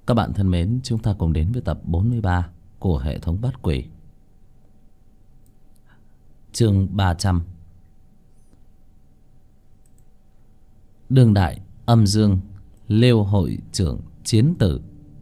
Các bạn thân mến, chúng ta cùng đến với tập 43 của hệ thống Bát Quỷ. Chương 300. Đương đại âm dương Liêu hội trưởng chiến tử.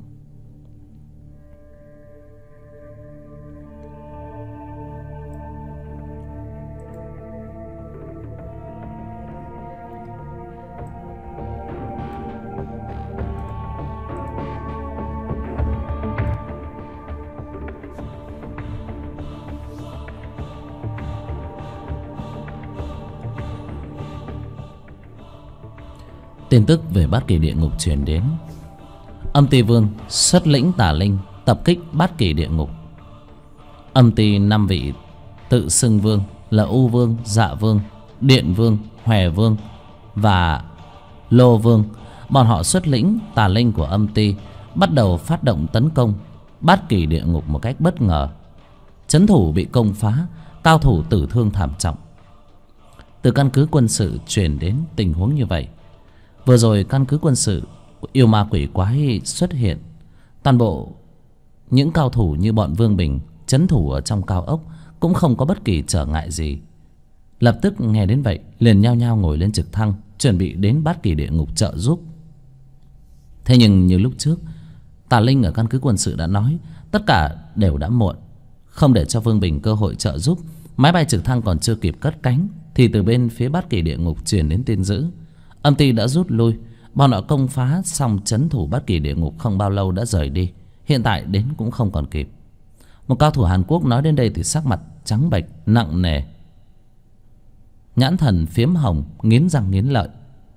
Tin tức về Bát Kỳ địa ngục truyền đến. Âm Ty Vương xuất lĩnh tà linh tập kích Bát Kỳ địa ngục. Âm Ty 5 vị tự xưng vương là U Vương, Dạ Vương, Điện Vương, Hòe Vương và Lô Vương. Bọn họ xuất lĩnh tà linh của Âm Ty bắt đầu phát động tấn công Bát Kỳ địa ngục một cách bất ngờ. Trấn thủ bị công phá, cao thủ tử thương thảm trọng. Từ căn cứ quân sự truyền đến tình huống như vậy. Vừa rồi căn cứ quân sự yêu ma quỷ quái xuất hiện. Toàn bộ những cao thủ như bọn Vương Bình trấn thủ ở trong cao ốc cũng không có bất kỳ trở ngại gì. Lập tức nghe đến vậy liền nhao nhao ngồi lên trực thăng, chuẩn bị đến Bát Kỳ địa ngục trợ giúp. Thế nhưng như lúc trước, tà linh ở căn cứ quân sự đã nói, tất cả đều đã muộn. Không để cho Vương Bình cơ hội trợ giúp, máy bay trực thăng còn chưa kịp cất cánh thì từ bên phía Bát Kỳ địa ngục truyền đến tin dữ. Âm Ty đã rút lui. Bọn họ công phá xong trấn thủ Bát Kỳ địa ngục không bao lâu đã rời đi. Hiện tại đến cũng không còn kịp. Một cao thủ Hàn Quốc nói đến đây thì sắc mặt trắng bệch nặng nề, nhãn thần phiếm hồng, nghiến răng nghiến lợi.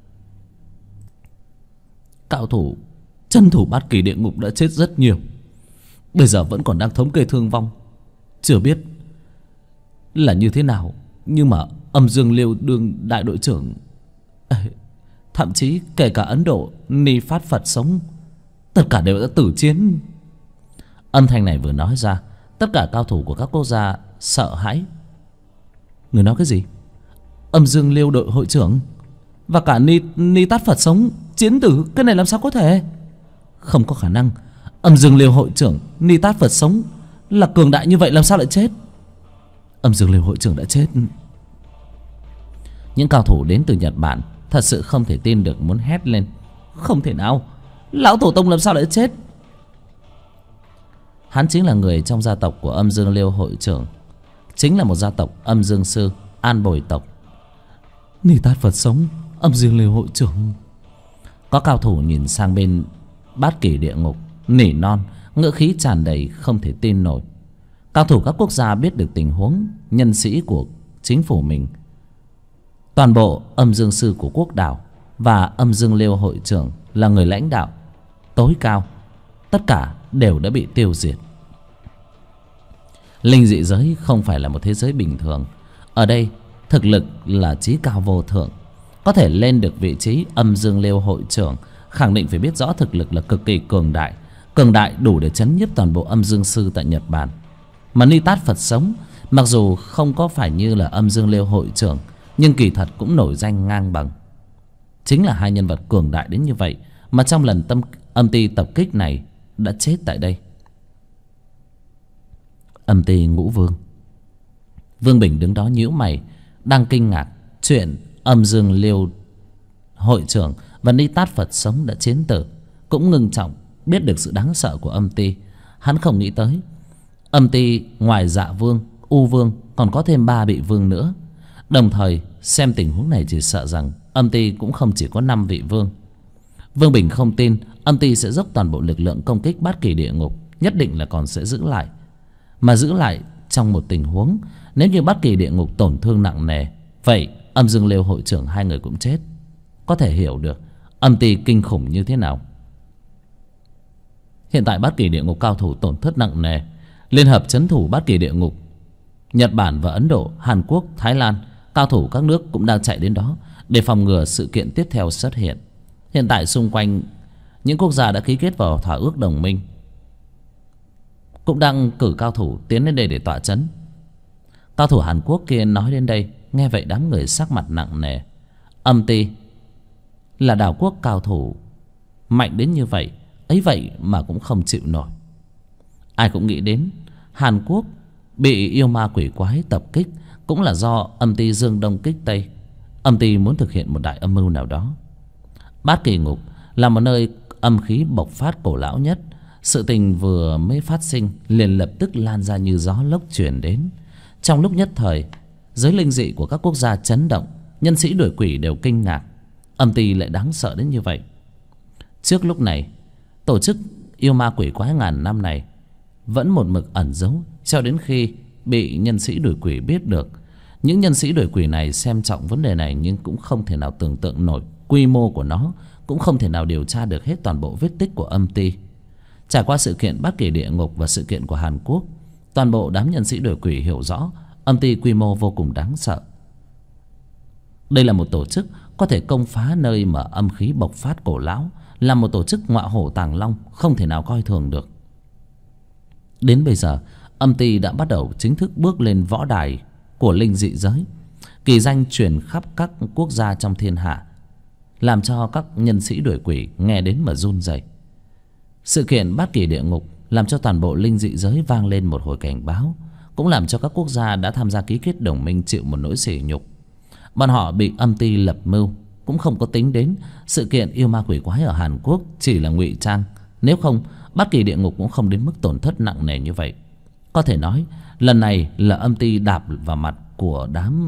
Cao thủ trấn thủ Bát Kỳ địa ngục đã chết rất nhiều, bây giờ vẫn còn đang thống kê thương vong. Chưa biết là như thế nào, nhưng mà Âm Dương Liêu đương đại đội trưởng, thậm chí kể cả Ấn Độ Ni Phát Phật sống, tất cả đều đã tử chiến. Âm thanh này vừa nói ra, tất cả cao thủ của các quốc gia sợ hãi. Người nói cái gì? Âm Dương Liêu đội hội trưởng và cả Ni Tát Phật sống chiến tử? Cái này làm sao có thể? Không có khả năng. Âm Dương Liêu hội trưởng Ni Tát Phật sống là cường đại như vậy, làm sao lại chết? Âm Dương Liêu hội trưởng đã chết. Những cao thủ đến từ Nhật Bản thật sự không thể tin được, muốn hét lên. Không thể nào, lão tổ tông làm sao lại chết? Hắn chính là người trong gia tộc của Âm Dương Liêu hội trưởng, chính là một gia tộc Âm Dương Sư, An Bồi tộc. Ni Tát Phật sống, Âm Dương Liêu hội trưởng. Có cao thủ nhìn sang bên Bát Kỳ địa ngục, nỉ non, ngữ khí tràn đầy không thể tin nổi. Cao thủ các quốc gia biết được tình huống nhân sĩ của chính phủ mình, toàn bộ Âm Dương Sư của quốc đảo và Âm Dương Liêu hội trưởng là người lãnh đạo tối cao, tất cả đều đã bị tiêu diệt. Linh dị giới không phải là một thế giới bình thường. Ở đây thực lực là chí cao vô thượng. Có thể lên được vị trí Âm Dương Liêu hội trưởng, khẳng định phải biết rõ thực lực là cực kỳ cường đại. Cường đại đủ để chấn nhiếp toàn bộ Âm Dương Sư tại Nhật Bản. Mà Ni Tát Phật sống, mặc dù không có phải như là Âm Dương Liêu hội trưởng, nhưng kỳ thật cũng nổi danh ngang bằng. Chính là hai nhân vật cường đại đến như vậy mà trong lần Âm Ty tập kích này đã chết tại đây. Âm Ty Ngũ Vương. Vương Bình đứng đó nhíu mày, đang kinh ngạc chuyện Âm Dương Liêu hội trưởng và Ni Tát Phật sống đã chiến tử, cũng ngưng trọng biết được sự đáng sợ của Âm Ty. Hắn không nghĩ tới Âm Ty ngoài Dạ Vương, U Vương còn có thêm 3 vị vương nữa. Đồng thời xem tình huống này chỉ sợ rằng Âm Ty cũng không chỉ có 5 vị vương. Vương Bình không tin Âm Ty sẽ dốc toàn bộ lực lượng công kích Bát Kỳ địa ngục, nhất định là còn sẽ giữ lại. Mà giữ lại trong một tình huống nếu như Bát Kỳ địa ngục tổn thương nặng nề, vậy Âm Dương Liêu hội trưởng hai người cũng chết. Có thể hiểu được Âm Ty kinh khủng như thế nào. Hiện tại Bát Kỳ địa ngục cao thủ tổn thất nặng nề. Liên hợp trấn thủ Bát Kỳ địa ngục, Nhật Bản và Ấn Độ, Hàn Quốc, Thái Lan, cao thủ các nước cũng đang chạy đến đó để phòng ngừa sự kiện tiếp theo xuất hiện. Hiện tại xung quanh những quốc gia đã ký kết vào thỏa ước đồng minh cũng đang cử cao thủ tiến đến đây để tọa trấn. Cao thủ Hàn Quốc kia nói đến đây, nghe vậy đám người sắc mặt nặng nề. Âm Ty là đảo quốc cao thủ mạnh đến như vậy, ấy vậy mà cũng không chịu nổi. Ai cũng nghĩ đến Hàn Quốc bị yêu ma quỷ quái tập kích cũng là do âm ty Dương Đông kích Tây. Âm ty muốn thực hiện một đại âm mưu nào đó. Bát Kỳ Ngục là một nơi âm khí bộc phát cổ lão nhất. Sự tình vừa mới phát sinh liền lập tức lan ra như gió lốc truyền đến. Trong lúc nhất thời, giới linh dị của các quốc gia chấn động, nhân sĩ đuổi quỷ đều kinh ngạc. Âm ty lại đáng sợ đến như vậy. Trước lúc này, tổ chức yêu ma quỷ quái ngàn năm này vẫn một mực ẩn giấu cho đến khi bị nhân sĩ đuổi quỷ biết được. Những nhân sĩ đuổi quỷ này xem trọng vấn đề này nhưng cũng không thể nào tưởng tượng nổi quy mô của nó, cũng không thể nào điều tra được hết toàn bộ vết tích của âm ty. Trải qua sự kiện Bát Kỳ Địa Ngục và sự kiện của Hàn Quốc, toàn bộ đám nhân sĩ đuổi quỷ hiểu rõ âm ty quy mô vô cùng đáng sợ. Đây là một tổ chức có thể công phá nơi mà âm khí bộc phát cổ lão, là một tổ chức ngọa hổ tàng long, không thể nào coi thường được. Đến bây giờ, âm ty đã bắt đầu chính thức bước lên võ đài của linh dị giới. Kỳ danh truyền khắp các quốc gia trong thiên hạ, làm cho các nhân sĩ đuổi quỷ nghe đến mà run rẩy. Sự kiện Bát Kỳ Địa Ngục làm cho toàn bộ linh dị giới vang lên một hồi cảnh báo, cũng làm cho các quốc gia đã tham gia ký kết đồng minh chịu một nỗi sỉ nhục. Bọn họ bị âm ty lập mưu, cũng không có tính đến sự kiện yêu ma quỷ quái ở Hàn Quốc chỉ là ngụy trang. Nếu không, Bát Kỳ Địa Ngục cũng không đến mức tổn thất nặng nề như vậy. Có thể nói lần này là âm ty đạp vào mặt của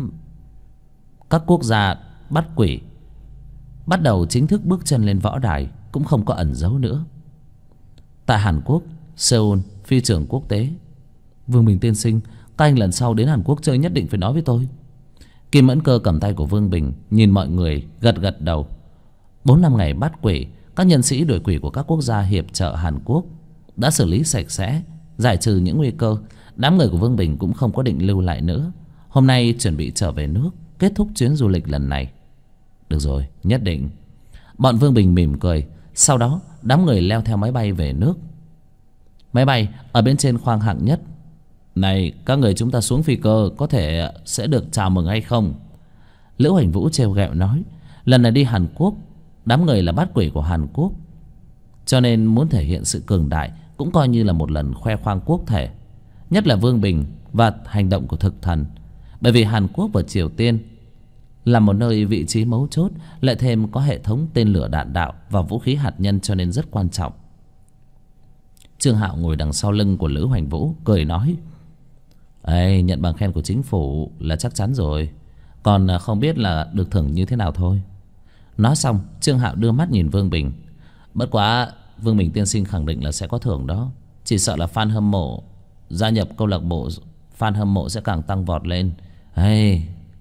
các quốc gia bắt quỷ, bắt đầu chính thức bước chân lên võ đài, cũng không có ẩn giấu nữa. Tại Hàn Quốc, Seoul, phi trường quốc tế. Vương Bình tiên sinh, các anh lần sau đến Hàn Quốc chơi nhất định phải nói với tôi. Kim Mẫn Cơ cầm tay của Vương Bình, nhìn mọi người gật gật đầu. 4-5 ngày bắt quỷ, các nhân sĩ đuổi quỷ của các quốc gia hiệp trợ Hàn Quốc đã xử lý sạch sẽ, giải trừ những nguy cơ. Đám người của Vương Bình cũng không có định lưu lại nữa. Hôm nay chuẩn bị trở về nước, kết thúc chuyến du lịch lần này. Được rồi, nhất định. Bọn Vương Bình mỉm cười. Sau đó đám người leo theo máy bay về nước. Máy bay ở bên trên khoang hạng nhất. Này, các người chúng ta xuống phi cơ có thể sẽ được chào mừng hay không? Lữ Hoành Vũ trêu ghẹo nói. Lần này đi Hàn Quốc, đám người là bát quỷ của Hàn Quốc, cho nên muốn thể hiện sự cường đại, cũng coi như là một lần khoe khoang quốc thể. Nhất là Vương Bình và hành động của thực thần. Bởi vì Hàn Quốc và Triều Tiên là một nơi vị trí mấu chốt, lại thêm có hệ thống tên lửa đạn đạo và vũ khí hạt nhân, cho nên rất quan trọng. Trương Hạo ngồi đằng sau lưng của Lữ Hoành Vũ cười nói. Ê, nhận bằng khen của chính phủ là chắc chắn rồi, còn không biết là được thưởng như thế nào thôi. Nói xong, Trương Hạo đưa mắt nhìn Vương Bình. Bất quá Vương Bình tiên sinh khẳng định là sẽ có thưởng đó. Chỉ sợ là fan hâm mộ gia nhập câu lạc bộ, fan hâm mộ sẽ càng tăng vọt lên. Hey.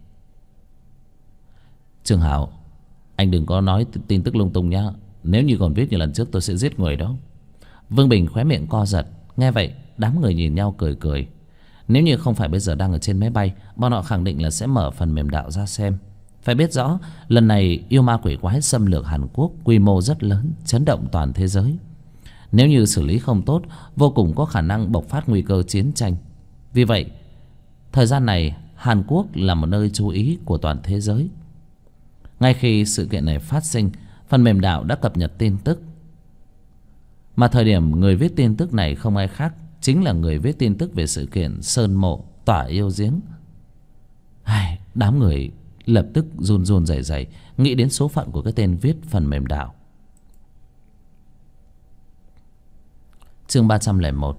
Trương Hạo, anh đừng có nói tin tức lung tung nhá. Nếu như còn viết như lần trước tôi sẽ giết người đó. Vương Bình khóe miệng co giật. Nghe vậy đám người nhìn nhau cười cười. Nếu như không phải bây giờ đang ở trên máy bay, bọn họ khẳng định là sẽ mở phần mềm đạo ra xem. Phải biết rõ, lần này yêu ma quỷ quái xâm lược Hàn Quốc quy mô rất lớn, chấn động toàn thế giới. Nếu như xử lý không tốt, vô cùng có khả năng bộc phát nguy cơ chiến tranh. Vì vậy, thời gian này Hàn Quốc là một nơi chú ý của toàn thế giới. Ngay khi sự kiện này phát sinh, phần mềm đạo đã cập nhật tin tức. Mà thời điểm người viết tin tức này không ai khác, chính là người viết tin tức về sự kiện Sơn Mộ Tỏa Yêu Giếng. Đám người lập tức run run rẩy rẩy, nghĩ đến số phận của cái tên viết phần mềm đạo. Chương 301.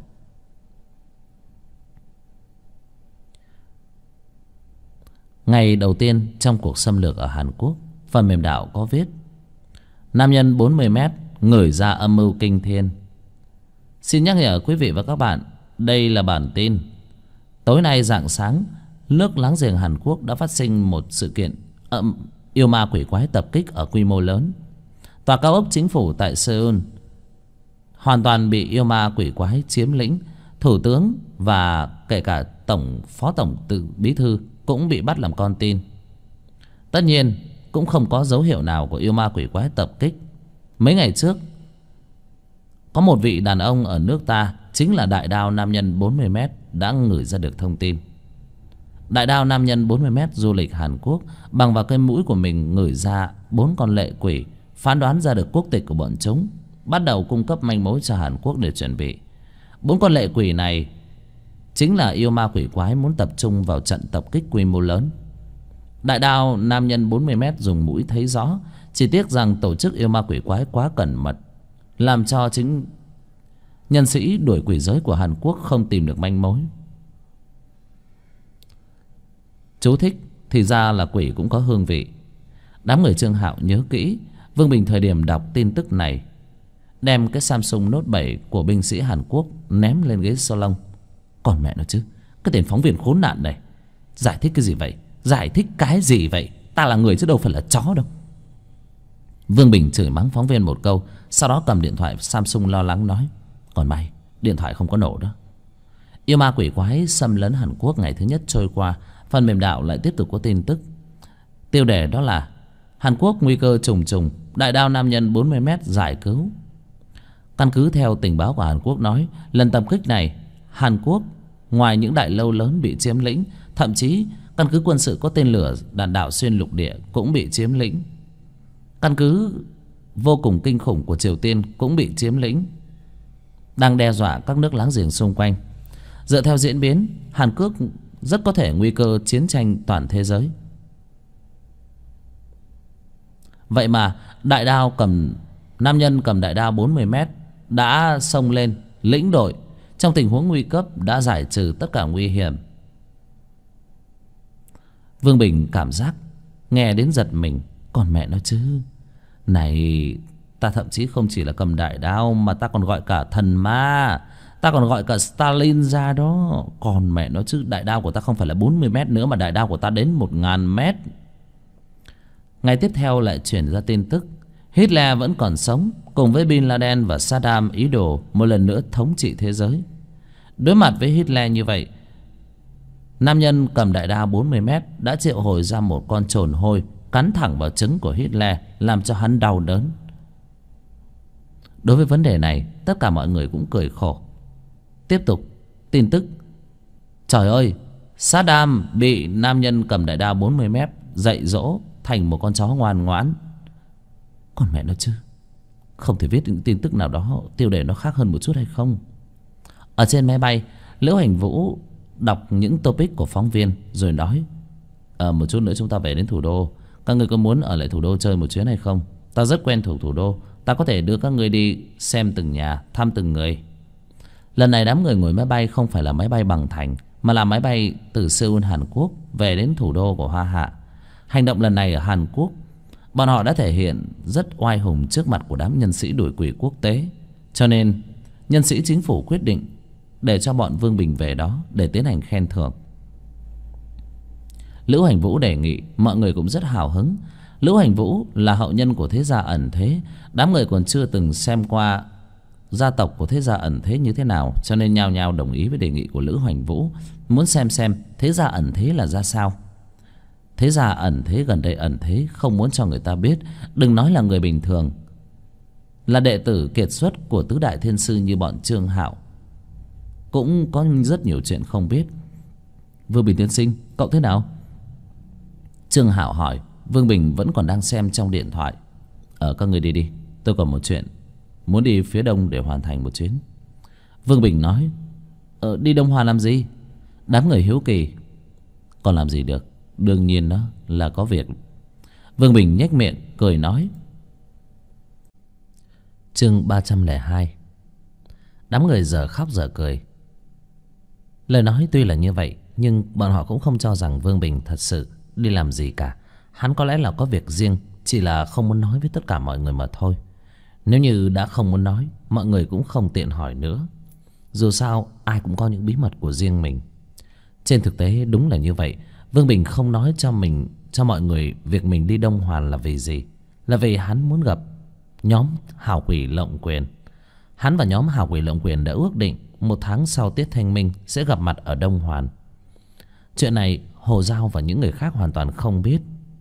Ngày đầu tiên trong cuộc xâm lược ở Hàn Quốc, phần mềm đạo có viết: nam nhân 40 mét ngửi ra âm mưu kinh thiên. Xin nhắc nhở quý vị và các bạn, đây là bản tin. Tối nay rạng sáng, nước láng giềng Hàn Quốc đã phát sinh một sự kiện yêu ma quỷ quái tập kích ở quy mô lớn. Tòa cao ốc chính phủ tại Seoul hoàn toàn bị yêu ma quỷ quái chiếm lĩnh. Thủ tướng và kể cả phó tổng bí thư cũng bị bắt làm con tin. Tất nhiên cũng không có dấu hiệu nào của yêu ma quỷ quái tập kích. Mấy ngày trước, có một vị đàn ông ở nước ta, chính là Đại Đao nam nhân 40 mét, đã ngửi ra được thông tin. Đại Đao nam nhân 40 mét du lịch Hàn Quốc, bằng vào cái mũi của mình ngửi ra 4 con lệ quỷ, phán đoán ra được quốc tịch của bọn chúng. bắt đầu cung cấp manh mối cho Hàn Quốc để chuẩn bị. 4 con lệ quỷ này chính là yêu ma quỷ quái muốn tập trung vào trận tập kích quy mô lớn. Đại đao nam nhân 40m dùng mũi thấy rõ, chỉ tiếc rằng tổ chức yêu ma quỷ quái quá cẩn mật, làm cho chính nhân sĩ đuổi quỷ giới của Hàn Quốc không tìm được manh mối. Chú thích: thì ra là quỷ cũng có hương vị. Đám người Trương Hạo nhớ kỹ, Vương Bình thời điểm đọc tin tức này đem cái Samsung Note 7 của binh sĩ Hàn Quốc ném lên ghế salon. Còn mẹ nó chứ, cái tên phóng viên khốn nạn này, giải thích cái gì vậy? Giải thích cái gì vậy? Ta là người chứ đâu phải là chó đâu. Vương Bình chửi mắng phóng viên một câu, sau đó cầm điện thoại Samsung lo lắng nói: còn may điện thoại không có nổ đó. Yêu ma quỷ quái xâm lấn Hàn Quốc ngày thứ nhất trôi qua, phần mềm đạo lại tiếp tục có tin tức. Tiêu đề đó là: Hàn Quốc nguy cơ trùng trùng, đại đao nam nhân 40m giải cứu. Căn cứ theo tình báo của Hàn Quốc nói, lần tập kích này Hàn Quốc ngoài những đại lâu lớn bị chiếm lĩnh, thậm chí căn cứ quân sự có tên lửa đạn đạo xuyên lục địa cũng bị chiếm lĩnh. Căn cứ vô cùng kinh khủng của Triều Tiên cũng bị chiếm lĩnh, đang đe dọa các nước láng giềng xung quanh. Dựa theo diễn biến, Hàn Quốc rất có thể nguy cơ chiến tranh toàn thế giới. Vậy mà nam nhân cầm đại đao 40m đã xông lên lĩnh đội, trong tình huống nguy cấp đã giải trừ tất cả nguy hiểm. Vương Bình cảm giác nghe đến giật mình. Còn mẹ nó chứ, này ta thậm chí không chỉ là cầm đại đao, mà ta còn gọi cả thần ma, ta còn gọi cả Stalin ra đó. Còn mẹ nó chứ, đại đao của ta không phải là 40m nữa, mà đại đao của ta đến 1000m. Ngày tiếp theo lại chuyển ra tin tức Hitler vẫn còn sống, cùng với Bin Laden và Saddam ý đồ một lần nữa thống trị thế giới. Đối mặt với Hitler như vậy, nam nhân cầm đại đao 40m đã triệu hồi ra một con trồn hôi cắn thẳng vào trứng của Hitler, làm cho hắn đau đớn. Đối với vấn đề này, tất cả mọi người cũng cười khổ. Tiếp tục tin tức: trời ơi, Saddam bị nam nhân cầm đại đao 40m dạy dỗ thành một con chó ngoan ngoãn. Còn mẹ nó chứ, không thể viết những tin tức nào đó tiêu đề nó khác hơn một chút hay không? Ở trên máy bay, Liễu Hành Vũ đọc những topic của phóng viên rồi nói: một chút nữa chúng ta về đến thủ đô, các người có muốn ở lại thủ đô chơi một chuyến hay không? Ta rất quen thuộc thủ đô, ta có thể đưa các người đi xem từng nhà, thăm từng người. Lần này đám người ngồi máy bay không phải là máy bay bằng thành, mà là máy bay từ Seoul, Hàn Quốc về đến thủ đô của Hoa Hạ. Hành động lần này ở Hàn Quốc, bọn họ đã thể hiện rất oai hùng trước mặt của đám nhân sĩ đuổi quỷ quốc tế. Cho nên nhân sĩ chính phủ quyết định để cho bọn Vương Bình về đó để tiến hành khen thưởng. Lữ Hành Vũ đề nghị, mọi người cũng rất hào hứng. Lữ Hành Vũ là hậu nhân của thế gia ẩn thế, đám người còn chưa từng xem qua gia tộc của thế gia ẩn thế như thế nào, cho nên nhao nhao đồng ý với đề nghị của Lữ Hành Vũ, muốn xem thế gia ẩn thế là ra sao. Thế gia ẩn thế gần đây ẩn thế không muốn cho người ta biết, đừng nói là người bình thường, là đệ tử kiệt xuất của tứ đại thiên sư như bọn Trương Hạo cũng có rất nhiều chuyện không biết. Vương Bình tiên sinh, cậu thế nào? Trương Hạo hỏi. Vương Bình vẫn còn đang xem trong điện thoại. Các người đi đi, tôi còn một chuyện, muốn đi phía đông để hoàn thành một chuyến. Vương Bình nói. Đi Đông Hoa làm gì? Đám người hiếu kỳ. Còn làm gì được, đương nhiên đó là có việc. Vương Bình nhếch miệng cười nói. Chương 302. Đám người giờ khóc giờ cười. Lời nói tuy là như vậy, nhưng bọn họ cũng không cho rằng Vương Bình thật sự đi làm gì cả. Hắn có lẽ là có việc riêng, chỉ là không muốn nói với tất cả mọi người mà thôi. Nếu như đã không muốn nói, mọi người cũng không tiện hỏi nữa. Dù sao ai cũng có những bí mật của riêng mình. Trên thực tế đúng là như vậy. Vương Bình không nói cho mọi người việc mình đi Đông Hoàn là vì gì. Là vì hắn muốn gặp nhóm Hào Quỷ Lộng Quyền. Hắn và nhóm Hào Quỷ Lộng Quyền đã ước định 1 tháng sau Tiết Thanh Minh sẽ gặp mặt ở Đông Hoàn. Chuyện này Hồ Giao và những người khác hoàn toàn không biết.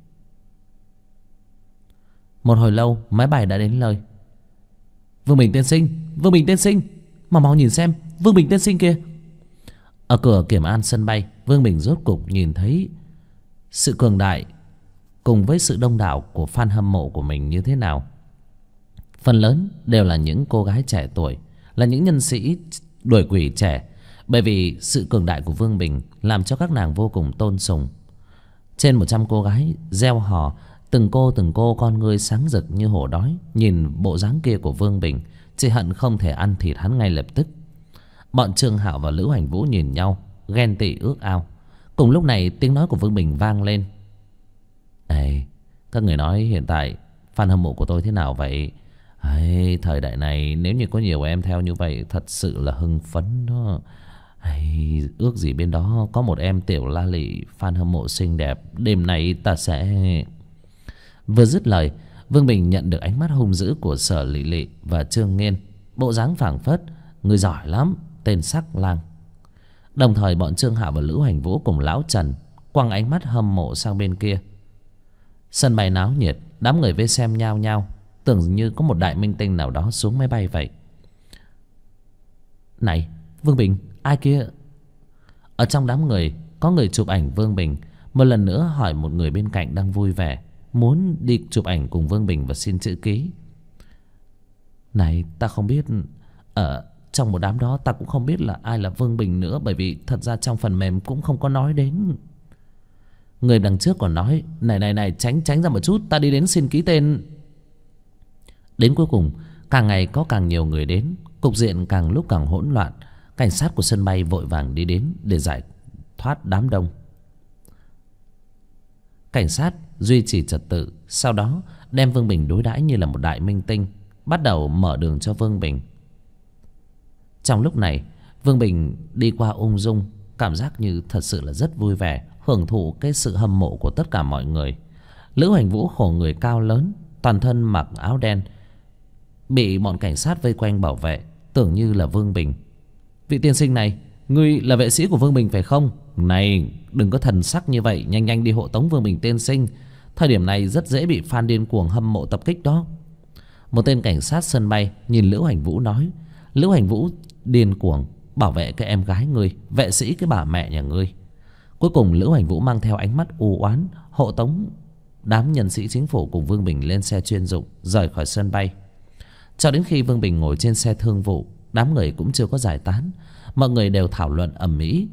Một hồi lâu máy bay đã đến nơi. Vương Bình tiên sinh, Vương Bình tiên sinh, mà mau nhìn xem, Vương Bình tiên sinh kia. Ở cửa kiểm an sân bay, Vương Bình rốt cục nhìn thấy sự cường đại cùng với sự đông đảo của fan hâm mộ của mình như thế nào. Phần lớn đều là những cô gái trẻ tuổi, là những nhân sĩ đuổi quỷ trẻ. Bởi vì sự cường đại của Vương Bình làm cho các nàng vô cùng tôn sùng. Trên 100 cô gái reo hò, từng cô con ngươi sáng rực như hổ đói, nhìn bộ dáng kia của Vương Bình, chỉ hận không thể ăn thịt hắn ngay lập tức. Bọn Trương Hạo và Lữ Hành Vũ nhìn nhau, ghen tị ước ao. Cùng lúc này tiếng nói của Vương Bình vang lên: "Ê, các người nói hiện tại fan hâm mộ của tôi thế nào vậy? Thời đại này nếu như có nhiều em theo như vậy thật sự là hưng phấn đó. Ước gì bên đó có một em tiểu la lị fan hâm mộ xinh đẹp, đêm nay ta sẽ..." Vừa dứt lời, Vương Bình nhận được ánh mắt hung dữ của Sở Lị Lị và Trương Nghiên, bộ dáng phảng phất: "Người giỏi lắm, tên sắc lang." Đồng thời bọn Trương Hạo và Lữ Hành Vũ cùng lão Trần quăng ánh mắt hâm mộ sang bên kia. Sân bay náo nhiệt, đám người vây xem nhao nhao, tưởng như có một đại minh tinh nào đó xuống máy bay vậy. "Này, Vương Bình, ai kia?" Ở trong đám người có người chụp ảnh Vương Bình, một lần nữa hỏi một người bên cạnh đang vui vẻ muốn đi chụp ảnh cùng Vương Bình và xin chữ ký. "Này, ta không biết, ở trong một đám đó ta cũng không biết là ai là Vương Bình nữa, bởi vì thật ra trong phần mềm cũng không có nói đến." Người đằng trước còn nói: Này, tránh ra một chút, ta đi đến xin ký tên." Đến cuối cùng, càng ngày có càng nhiều người đến, cục diện càng lúc càng hỗn loạn. Cảnh sát của sân bay vội vàng đi đến để giải thoát đám đông. Cảnh sát duy trì trật tự, sau đó đem Vương Bình đối đãi như là một đại minh tinh, bắt đầu mở đường cho Vương Bình. Trong lúc này, Vương Bình đi qua ung dung, cảm giác như thật sự là rất vui vẻ, hưởng thụ cái sự hâm mộ của tất cả mọi người. Lữ Hành Vũ khổ người cao lớn, toàn thân mặc áo đen, bị bọn cảnh sát vây quanh bảo vệ, tưởng như là Vương Bình. "Vị tiên sinh này, ngươi là vệ sĩ của Vương Bình phải không? Này, đừng có thần sắc như vậy, nhanh đi hộ tống Vương Bình tiên sinh. Thời điểm này rất dễ bị fan điên cuồng hâm mộ tập kích đó." Một tên cảnh sát sân bay nhìn Lữ Hành Vũ nói: "Lữ Hành Vũ điên cuồng bảo vệ cái em gái ngươi, vệ sĩ cái bà mẹ nhà ngươi." Cuối cùng Lữ Hành Vũ mang theo ánh mắt u oán hộ tống đám nhân sĩ chính phủ cùng Vương Bình lên xe chuyên dụng rời khỏi sân bay. Cho đến khi Vương Bình ngồi trên xe thương vụ, đám người cũng chưa có giải tán. Mọi người đều thảo luận ầm ĩ,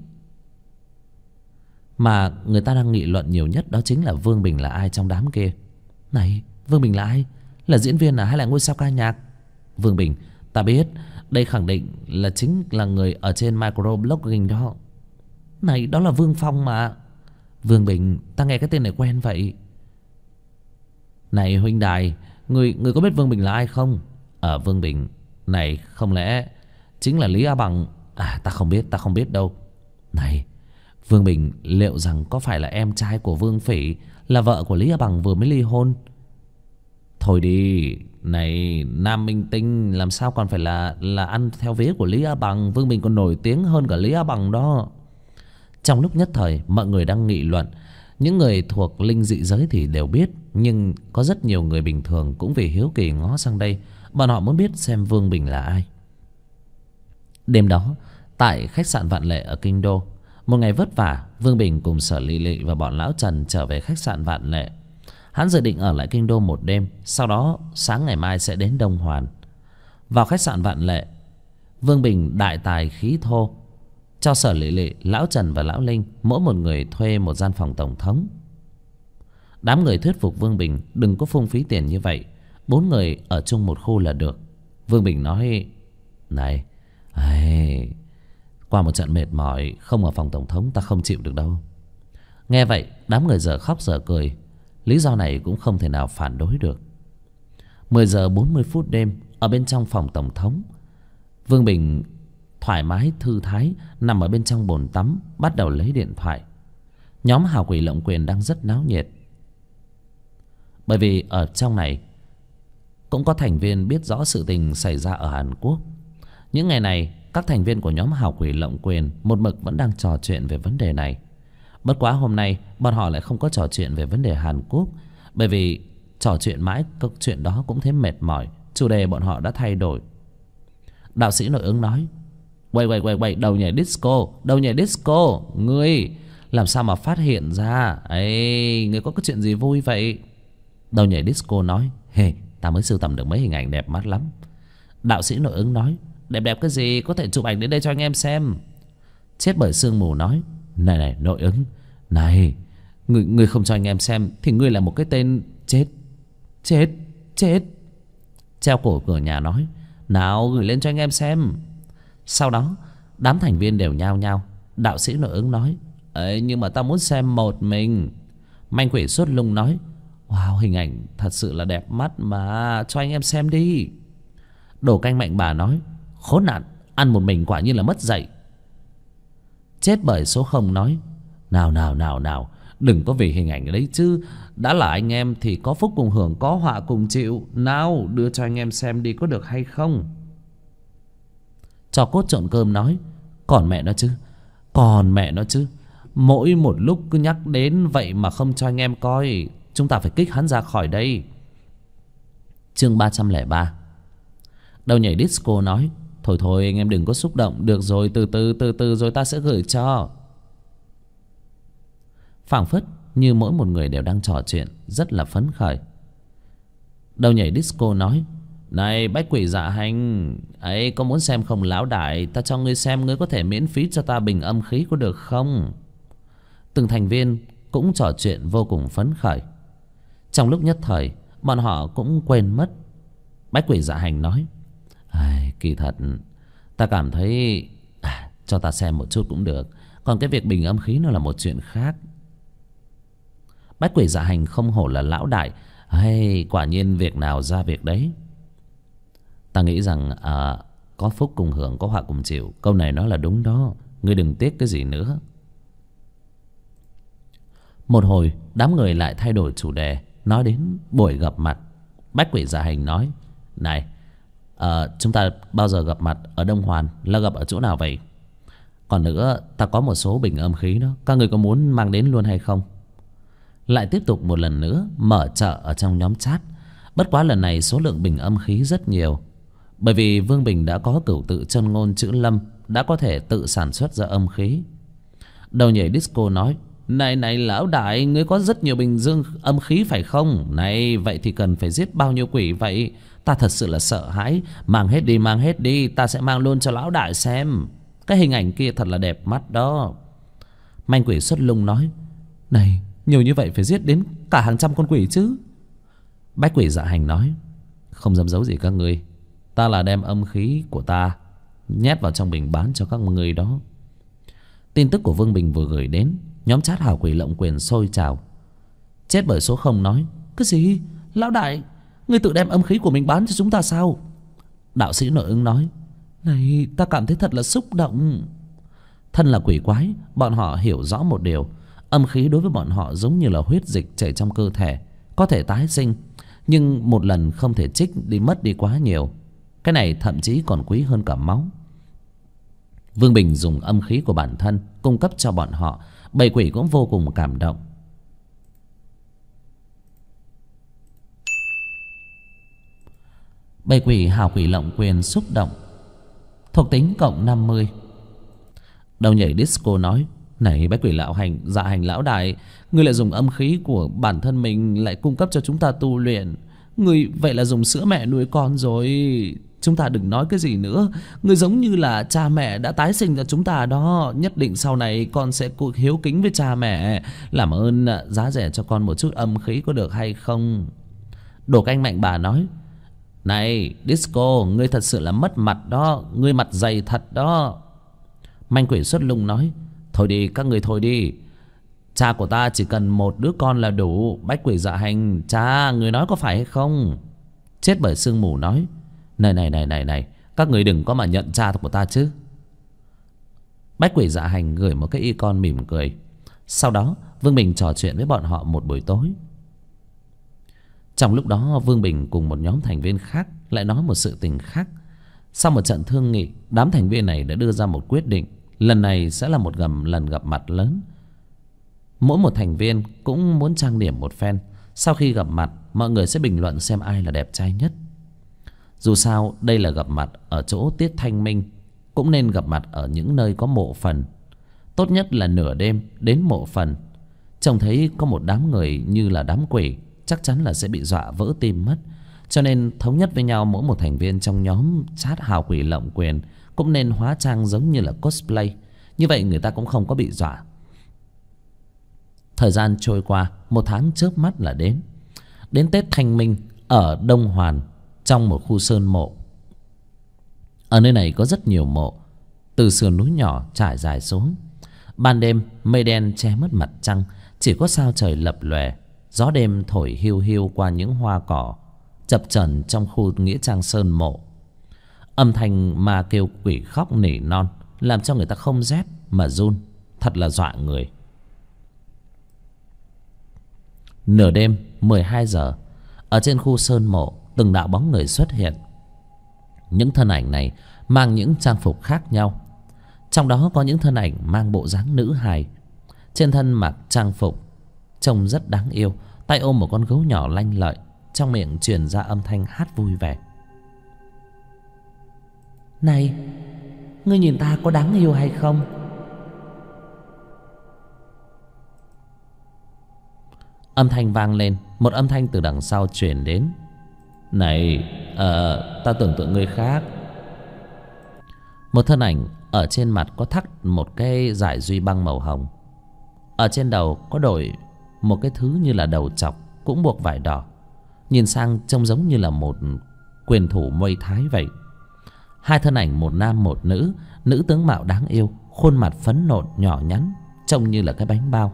mà người ta đang nghị luận nhiều nhất đó chính là Vương Bình là ai trong đám kia. "Này, Vương Bình là ai? Là diễn viên à hay là ngôi sao ca nhạc?" "Vương Bình, ta biết, đây khẳng định là chính là người ở trên microblogging đó." "Này, đó là Vương Phong mà." "Vương Bình, ta nghe cái tên này quen vậy." "Này huynh đài, người có biết Vương Bình là ai không?" Vương Bình này không lẽ chính là Lý A Bằng?" Ta không biết đâu." "Này, Vương Bình liệu rằng có phải là em trai của Vương Phỉ, là vợ của Lý A Bằng vừa mới ly hôn?" "Thôi đi, này nam minh tinh làm sao còn phải là ăn theo vế của Lý A Bằng, Vương Bình còn nổi tiếng hơn cả Lý A Bằng đó." Trong lúc nhất thời mọi người đang nghị luận, những người thuộc linh dị giới thì đều biết, nhưng có rất nhiều người bình thường cũng vì hiếu kỳ ngó sang đây. Bọn họ muốn biết xem Vương Bình là ai. Đêm đó tại khách sạn Vạn Lệ ở Kinh Đô, một ngày vất vả, Vương Bình cùng Sở Lị Lị và bọn lão Trần trở về khách sạn Vạn Lệ. Hắn dự định ở lại Kinh Đô một đêm, sau đó sáng ngày mai sẽ đến Đông Hoàn. Vào khách sạn Vạn Lệ, Vương Bình đại tài khí thô cho Sở Lị Lị, lão Trần và lão Linh mỗi một người thuê một gian phòng tổng thống. Đám người thuyết phục Vương Bình đừng có phung phí tiền như vậy, 4 người ở chung một khu là được. Vương Bình nói: "Này, qua một trận mệt mỏi không ở phòng tổng thống ta không chịu được đâu." Nghe vậy đám người giờ khóc giờ cười, lý do này cũng không thể nào phản đối được. 10 giờ 40 phút đêm, ở bên trong phòng tổng thống, Vương Bình thoải mái thư thái nằm ở bên trong bồn tắm, bắt đầu lấy điện thoại. Nhóm Hào Quỷ Lộng Quyền đang rất náo nhiệt, bởi vì ở trong này cũng có thành viên biết rõ sự tình xảy ra ở Hàn Quốc. Những ngày này các thành viên của nhóm Hào Quỷ Lộng Quyền một mực vẫn đang trò chuyện về vấn đề này. Bất quá hôm nay bọn họ lại không có trò chuyện về vấn đề Hàn Quốc, bởi vì trò chuyện mãi câu chuyện đó cũng thấy mệt mỏi. Chủ đề bọn họ đã thay đổi. Đạo sĩ nội ứng nói: Quay, đầu nhảy disco, ngươi làm sao mà phát hiện ra? Ngươi có cái chuyện gì vui vậy?" Đầu nhảy disco nói: ta mới sưu tầm được mấy hình ảnh đẹp mắt lắm. Đạo sĩ nội ứng nói. Đẹp đẹp cái gì, có thể chụp ảnh đến đây cho anh em xem. Chết bởi sương mù nói. Này này nội ứng, này, ngươi không cho anh em xem thì ngươi là một cái tên chết. Chết, chết. Treo cổ cửa nhà nói. Nào gửi lên cho anh em xem. Sau đó đám thành viên đều nhao nhao. Đạo sĩ nội ứng nói. Ấy nhưng mà tao muốn xem một mình. Manh quỷ sốt lung nói. Wow, hình ảnh thật sự là đẹp mắt mà, cho anh em xem đi. Đồ canh mạnh bà nói. Khốn nạn, ăn một mình quả nhiên là mất dạy. Chết bởi số không nói. Nào, đừng có vì hình ảnh đấy chứ. Đã là anh em thì có phúc cùng hưởng, có họa cùng chịu. Nào đưa cho anh em xem đi, có được hay không? Cho cốt trộn cơm nói. Còn mẹ nó chứ. Mỗi một lúc cứ nhắc đến vậy mà không cho anh em coi. Chúng ta phải kích hắn ra khỏi đây. Chương 303. Đầu nhảy disco nói. Thôi anh em đừng có xúc động. Được rồi, từ từ rồi ta sẽ gửi cho. Phảng phất như mỗi một người đều đang trò chuyện rất là phấn khởi. Đầu nhảy disco nói. Này bách quỷ dạ hành ấy, có muốn xem không lão đại? Ta cho ngươi xem, ngươi có thể miễn phí cho ta bình âm khí có được không? Từng thành viên cũng trò chuyện vô cùng phấn khởi. Trong lúc nhất thời bọn họ cũng quên mất. Bách quỷ dạ hành nói. Kỳ thật ta cảm thấy cho ta xem một chút cũng được. Còn cái việc bình âm khí nó là một chuyện khác. Bách quỷ dạ hành không hổ là lão đại. Quả nhiên việc nào ra việc đấy. Ta nghĩ rằng có phúc cùng hưởng, có họa cùng chịu. Câu này nó là đúng đó. Ngươi đừng tiếc cái gì nữa. Một hồi đám người lại thay đổi chủ đề, nói đến buổi gặp mặt. Bách quỷ dạ hành nói. Này, chúng ta bao giờ gặp mặt ở Đông Hoàn là gặp ở chỗ nào vậy? Còn nữa, ta có một số bình âm khí đó, các người có muốn mang đến luôn hay không? Lại tiếp tục một lần nữa mở chợ ở trong nhóm chat. Bất quá lần này số lượng bình âm khí rất nhiều. Bởi vì Vương Bình đã có cửu tự chân ngôn chữ lâm, đã có thể tự sản xuất ra âm khí. Đầu nhảy disco nói. Này lão đại, ngươi có rất nhiều bình dương âm khí phải không? Này vậy thì cần phải giết bao nhiêu quỷ vậy? Ta thật sự là sợ hãi. Mang hết đi, ta sẽ mang luôn cho lão đại xem. Cái hình ảnh kia thật là đẹp mắt đó. Manh quỷ xuất lung nói. Này, nhiều như vậy phải giết đến cả hàng trăm con quỷ chứ? Bách quỷ dạ hành nói. Không dám giấu gì các ngươi, ta là đem âm khí của ta nhét vào trong bình bán cho các người đó. Tin tức của Vương Bình vừa gửi đến, nhóm chat hào quỷ lộng quyền sôi trào. Chết bởi số không nói. Cái gì? Lão đại, ngươi tự đem âm khí của mình bán cho chúng ta sao? Đạo sĩ nội ứng nói. Này, ta cảm thấy thật là xúc động. Thân là quỷ quái, bọn họ hiểu rõ một điều. Âm khí đối với bọn họ giống như là huyết dịch chảy trong cơ thể, có thể tái sinh, nhưng một lần không thể trích đi mất đi quá nhiều. Cái này thậm chí còn quý hơn cả máu. Vương Bình dùng âm khí của bản thân cung cấp cho bọn họ. Bầy quỷ cũng vô cùng cảm động. Bầy quỷ hào quỷ lộng quyền xúc động. Thuộc tính cộng 50. Đầu nhảy disco nói. Này bách quỷ lão hành, dạ hành lão đại, ngươi lại dùng âm khí của bản thân mình lại cung cấp cho chúng ta tu luyện. Ngươi vậy là dùng sữa mẹ nuôi con rồi. Chúng ta đừng nói cái gì nữa. Ngươi giống như là cha mẹ đã tái sinh cho chúng ta đó. Nhất định sau này con sẽ hiếu kính với cha mẹ. Làm ơn giá rẻ cho con một chút âm khí có được hay không? Đồ canh mạnh bà nói. Này disco, ngươi thật sự là mất mặt đó. Ngươi mặt dày thật đó. Manh quỷ xuất lung nói. Thôi đi, các người thôi đi. Cha của ta chỉ cần một đứa con là đủ. Bách quỷ dạ hành, cha, người nói có phải hay không? Chết bởi sương mù nói. Này, các người đừng có mà nhận cha của ta chứ. Bách quỷ dạ hành gửi một cái icon mỉm cười. Sau đó Vương Bình trò chuyện với bọn họ một buổi tối. Trong lúc đó Vương Bình cùng một nhóm thành viên khác lại nói một sự tình khác. Sau một trận thương nghị, đám thành viên này đã đưa ra một quyết định. Lần này sẽ là một lần gặp mặt lớn. Mỗi một thành viên cũng muốn trang điểm một phen. Sau khi gặp mặt, mọi người sẽ bình luận xem ai là đẹp trai nhất. Dù sao đây là gặp mặt ở chỗ tiết thanh minh, cũng nên gặp mặt ở những nơi có mộ phần. Tốt nhất là nửa đêm đến mộ phần. Trông thấy có một đám người như là đám quỷ, chắc chắn là sẽ bị dọa vỡ tim mất. Cho nên thống nhất với nhau, mỗi một thành viên trong nhóm chat hào quỷ lộng quyền cũng nên hóa trang giống như là cosplay. Như vậy người ta cũng không có bị dọa. Thời gian trôi qua, 1 tháng chớp mắt là đến. Đến Tết Thanh Minh ở Đông Hoàn, trong một khu sơn mộ. Ở nơi này có rất nhiều mộ, từ sườn núi nhỏ trải dài xuống. Ban đêm mây đen che mất mặt trăng, chỉ có sao trời lập lòe. Gió đêm thổi hiu hiu qua những hoa cỏ chập chờn trong khu nghĩa trang sơn mộ. Âm thanh ma kêu quỷ khóc nỉ non làm cho người ta không rét mà run, thật là dọa người. Nửa đêm 12 giờ, ở trên khu sơn mộ, từng đạo bóng người xuất hiện. Những thân ảnh này mang những trang phục khác nhau. Trong đó có những thân ảnh mang bộ dáng nữ hài, trên thân mặc trang phục trông rất đáng yêu, tay ôm một con gấu nhỏ lanh lợi, trong miệng truyền ra âm thanh hát vui vẻ. Này, ngươi nhìn ta có đáng yêu hay không? Âm thanh vang lên, một âm thanh từ đằng sau truyền đến. Này, ta tưởng tượng người khác. Một thân ảnh ở trên mặt có thắt một cái dải duy băng màu hồng. Ở trên đầu có đội một cái thứ như là đầu chọc, cũng buộc vải đỏ. Nhìn sang trông giống như là một quyền thủ Muay Thái vậy. Hai thân ảnh, một nam một nữ. Nữ tướng mạo đáng yêu, khuôn mặt phấn nộn nhỏ nhắn, trông như là cái bánh bao.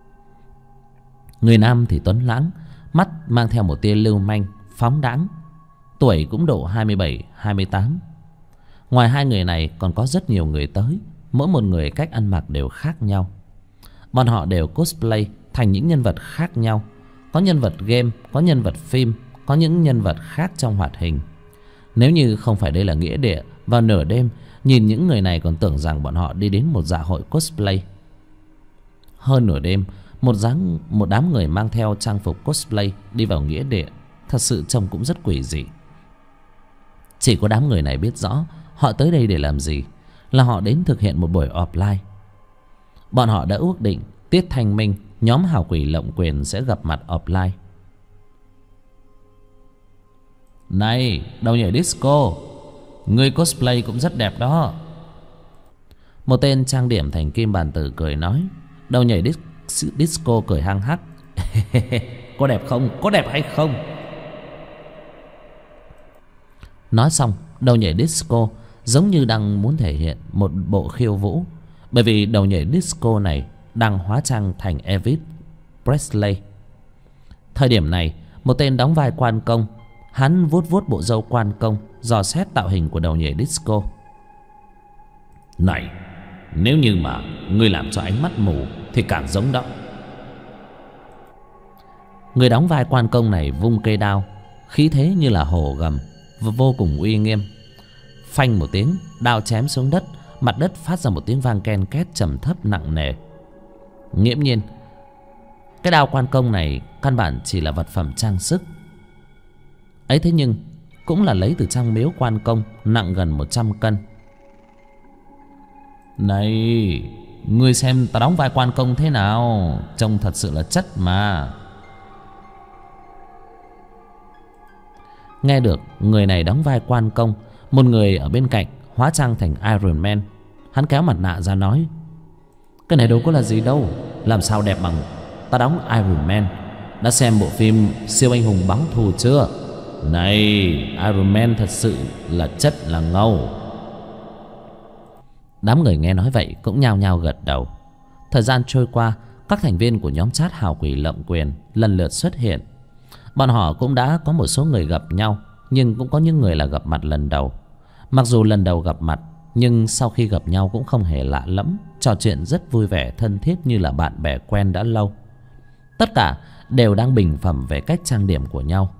Người nam thì tuấn lãng, mắt mang theo một tia lưu manh, phóng đãng. Tuổi cũng độ 27-28. Ngoài hai người này còn có rất nhiều người tới. Mỗi một người cách ăn mặc đều khác nhau. Bọn họ đều cosplay thành những nhân vật khác nhau. Có nhân vật game, có nhân vật phim, có những nhân vật khác trong hoạt hình. Nếu như không phải đây là nghĩa địa, vào nửa đêm nhìn những người này còn tưởng rằng bọn họ đi đến một dạ hội cosplay. Hơn nửa đêm, một đám người mang theo trang phục cosplay đi vào nghĩa địa, thật sự trông cũng rất quỷ dị. Chỉ có đám người này biết rõ họ tới đây để làm gì, là họ đến thực hiện một buổi offline. Bọn họ đã ước định tiết thanh minh, nhóm hào quỷ lộng quyền sẽ gặp mặt offline. Này, đầu nhảy disco, người cosplay cũng rất đẹp đó. Một tên trang điểm thành kim bàn tử cười nói. Đầu nhảy disco cười hăng hắc. Có đẹp không? Có đẹp hay không? Nói xong, đầu nhảy disco giống như đang muốn thể hiện một bộ khiêu vũ. Bởi vì đầu nhảy disco này đang hóa trang thành Elvis Presley. Thời điểm này, một tên đóng vai quan công, hắn vuốt vuốt bộ râu quan công, dò xét tạo hình của đầu nhảy disco. Này, nếu như mà ngươi làm cho ánh mắt mù thì càng giống đó. Người đóng vai quan công này vung cây đao, khí thế như là hổ gầm, vô cùng uy nghiêm. Phanh một tiếng, đao chém xuống đất, mặt đất phát ra một tiếng vang ken két trầm thấp nặng nề. Nghiễm nhiên, cái đao quan công này căn bản chỉ là vật phẩm trang sức. Ấy thế nhưng cũng là lấy từ trong miếu quan công, nặng gần 100 cân. Này, ngươi xem ta đóng vai quan công thế nào, trông thật sự là chất mà. Nghe được người này đóng vai quan công, một người ở bên cạnh hóa trang thành Iron Man, hắn kéo mặt nạ ra nói. Cái này đâu có là gì đâu, làm sao đẹp bằng ta đóng Iron Man. Đã xem bộ phim siêu anh hùng báo thù chưa? Này, Iron Man thật sự là chất là ngầu. Đám người nghe nói vậy cũng nhao nhao gật đầu. Thời gian trôi qua, các thành viên của nhóm chat hào quỷ lộng quyền lần lượt xuất hiện. Bọn họ cũng đã có một số người gặp nhau, nhưng cũng có những người là gặp mặt lần đầu. Mặc dù lần đầu gặp mặt, nhưng sau khi gặp nhau cũng không hề lạ lẫm, trò chuyện rất vui vẻ thân thiết như là bạn bè quen đã lâu. Tất cả đều đang bình phẩm về cách trang điểm của nhau.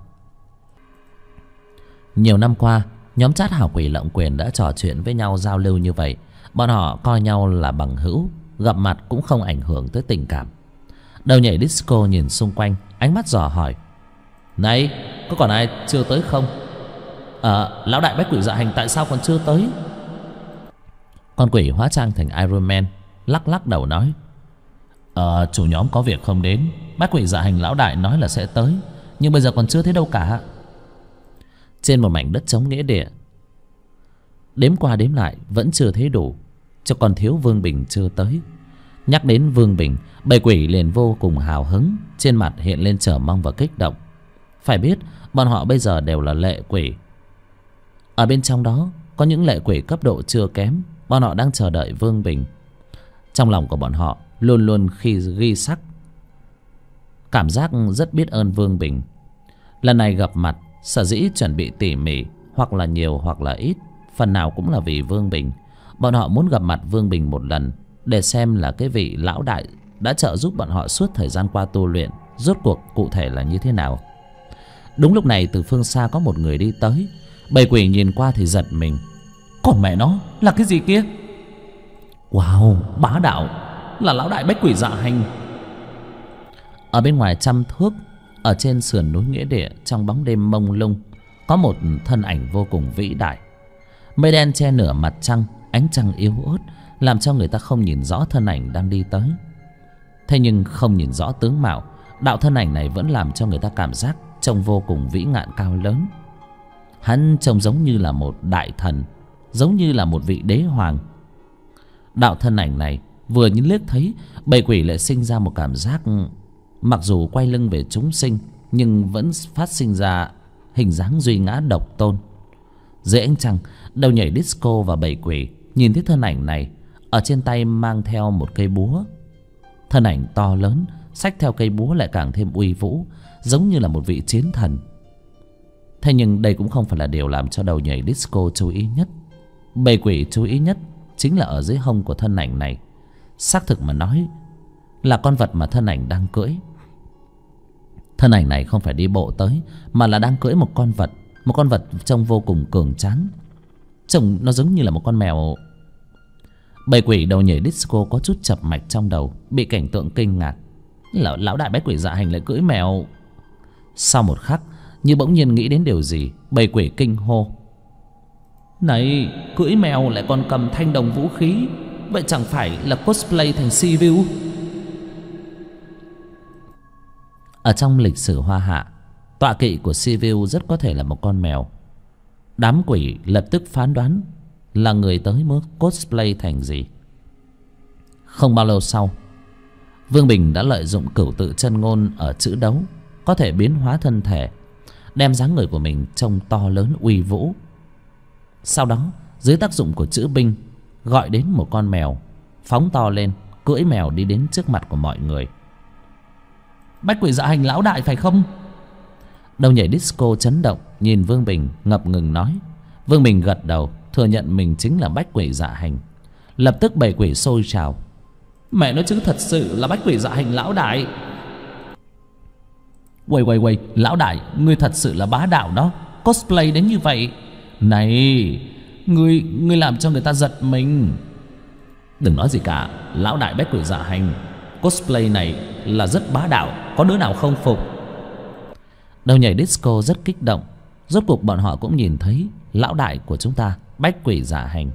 Nhiều năm qua, nhóm chat hào quỷ lộng quyền đã trò chuyện với nhau, giao lưu như vậy. Bọn họ coi nhau là bằng hữu, gặp mặt cũng không ảnh hưởng tới tình cảm. Đầu nhảy disco nhìn xung quanh, ánh mắt dò hỏi. Này, có còn ai chưa tới không? Lão đại bách quỷ dạ hành tại sao còn chưa tới? Con quỷ hóa trang thành Iron Man lắc lắc đầu nói. Chủ nhóm có việc không đến. Bách quỷ dạ hành lão đại nói là sẽ tới, nhưng bây giờ còn chưa thấy đâu cả. Trên một mảnh đất trống nghĩa địa, đếm qua đếm lại vẫn chưa thấy đủ, cho còn thiếu Vương Bình chưa tới. Nhắc đến Vương Bình, bầy quỷ liền vô cùng hào hứng, trên mặt hiện lên chờ mong và kích động. Phải biết bọn họ bây giờ đều là lệ quỷ. Ở bên trong đó có những lệ quỷ cấp độ chưa kém. Bọn họ đang chờ đợi Vương Bình. Trong lòng của bọn họ luôn luôn khi ghi sắc cảm giác rất biết ơn Vương Bình. Lần này gặp mặt sở dĩ chuẩn bị tỉ mỉ, hoặc là nhiều hoặc là ít, phần nào cũng là vì Vương Bình. Bọn họ muốn gặp mặt Vương Bình một lần, để xem là cái vị lão đại đã trợ giúp bọn họ suốt thời gian qua tu luyện rốt cuộc cụ thể là như thế nào. Đúng lúc này từ phương xa có một người đi tới. Bầy quỷ nhìn qua thì giật mình. Còn mẹ nó là cái gì kia? Wow, bá đạo, là lão đại bách quỷ dạ hành. Ở bên ngoài trăm thước, ở trên sườn núi nghĩa địa, trong bóng đêm mông lung, có một thân ảnh vô cùng vĩ đại. Mây đen che nửa mặt trăng, ánh trăng yếu ớt làm cho người ta không nhìn rõ thân ảnh đang đi tới. Thế nhưng không nhìn rõ tướng mạo, đạo thân ảnh này vẫn làm cho người ta cảm giác trông vô cùng vĩ ngạn cao lớn. Hắn trông giống như là một đại thần, giống như là một vị đế hoàng. Đạo thân ảnh này vừa nhìn liếc thấy, bầy quỷ lại sinh ra một cảm giác, mặc dù quay lưng về chúng sinh nhưng vẫn phát sinh ra hình dáng duy ngã độc tôn. Dưới ánh trăng, đầu nhảy disco và bầy quỷ nhìn thấy thân ảnh này, ở trên tay mang theo một cây búa. Thân ảnh to lớn xách theo cây búa lại càng thêm uy vũ, giống như là một vị chiến thần. Thế nhưng đây cũng không phải là điều làm cho đầu nhảy disco chú ý nhất. Bầy quỷ chú ý nhất chính là ở dưới hông của thân ảnh này. Xác thực mà nói là con vật mà thân ảnh đang cưỡi. Thân ảnh này không phải đi bộ tới, mà là đang cưỡi một con vật. Một con vật trông vô cùng cường tráng, trông nó giống như là một con mèo. Bầy quỷ đầu nhảy disco có chút chập mạch trong đầu, bị cảnh tượng kinh ngạc. Lão đại bách quỷ dạ hành lại cưỡi mèo. Sau một khắc, như bỗng nhiên nghĩ đến điều gì, bầy quỷ kinh hô. Này, cưỡi mèo lại còn cầm thanh đồng vũ khí, vậy chẳng phải là cosplay thành Sivu? Ở trong lịch sử Hoa Hạ, tọa kỵ của Sivu rất có thể là một con mèo. Đám quỷ lập tức phán đoán là người tới mức cosplay thành gì. Không bao lâu sau, Vương Bình đã lợi dụng cửu tự chân ngôn ở chữ đấu, có thể biến hóa thân thể, đem dáng người của mình trông to lớn uy vũ. Sau đó dưới tác dụng của chữ binh, gọi đến một con mèo, phóng to lên, cưỡi mèo đi đến trước mặt của mọi người. Bách quỷ dạ hành lão đại phải không? Đầu nhảy disco chấn động, nhìn Vương Bình ngập ngừng nói. Vương Bình gật đầu, thừa nhận mình chính là bách quỷ dạ hành. Lập tức bầy quỷ sôi trào. Mẹ nói chứ, thật sự là bách quỷ dạ hành lão đại. Quầy, lão đại, ngươi thật sự là bá đạo đó, cosplay đến như vậy. Này, ngươi làm cho người ta giật mình. Đừng nói gì cả, lão đại bách quỷ dạ hành, cosplay này là rất bá đạo, có đứa nào không phục? Đầu nhảy disco rất kích động. Rốt cuộc bọn họ cũng nhìn thấy lão đại của chúng ta, bách quỷ dạ hành.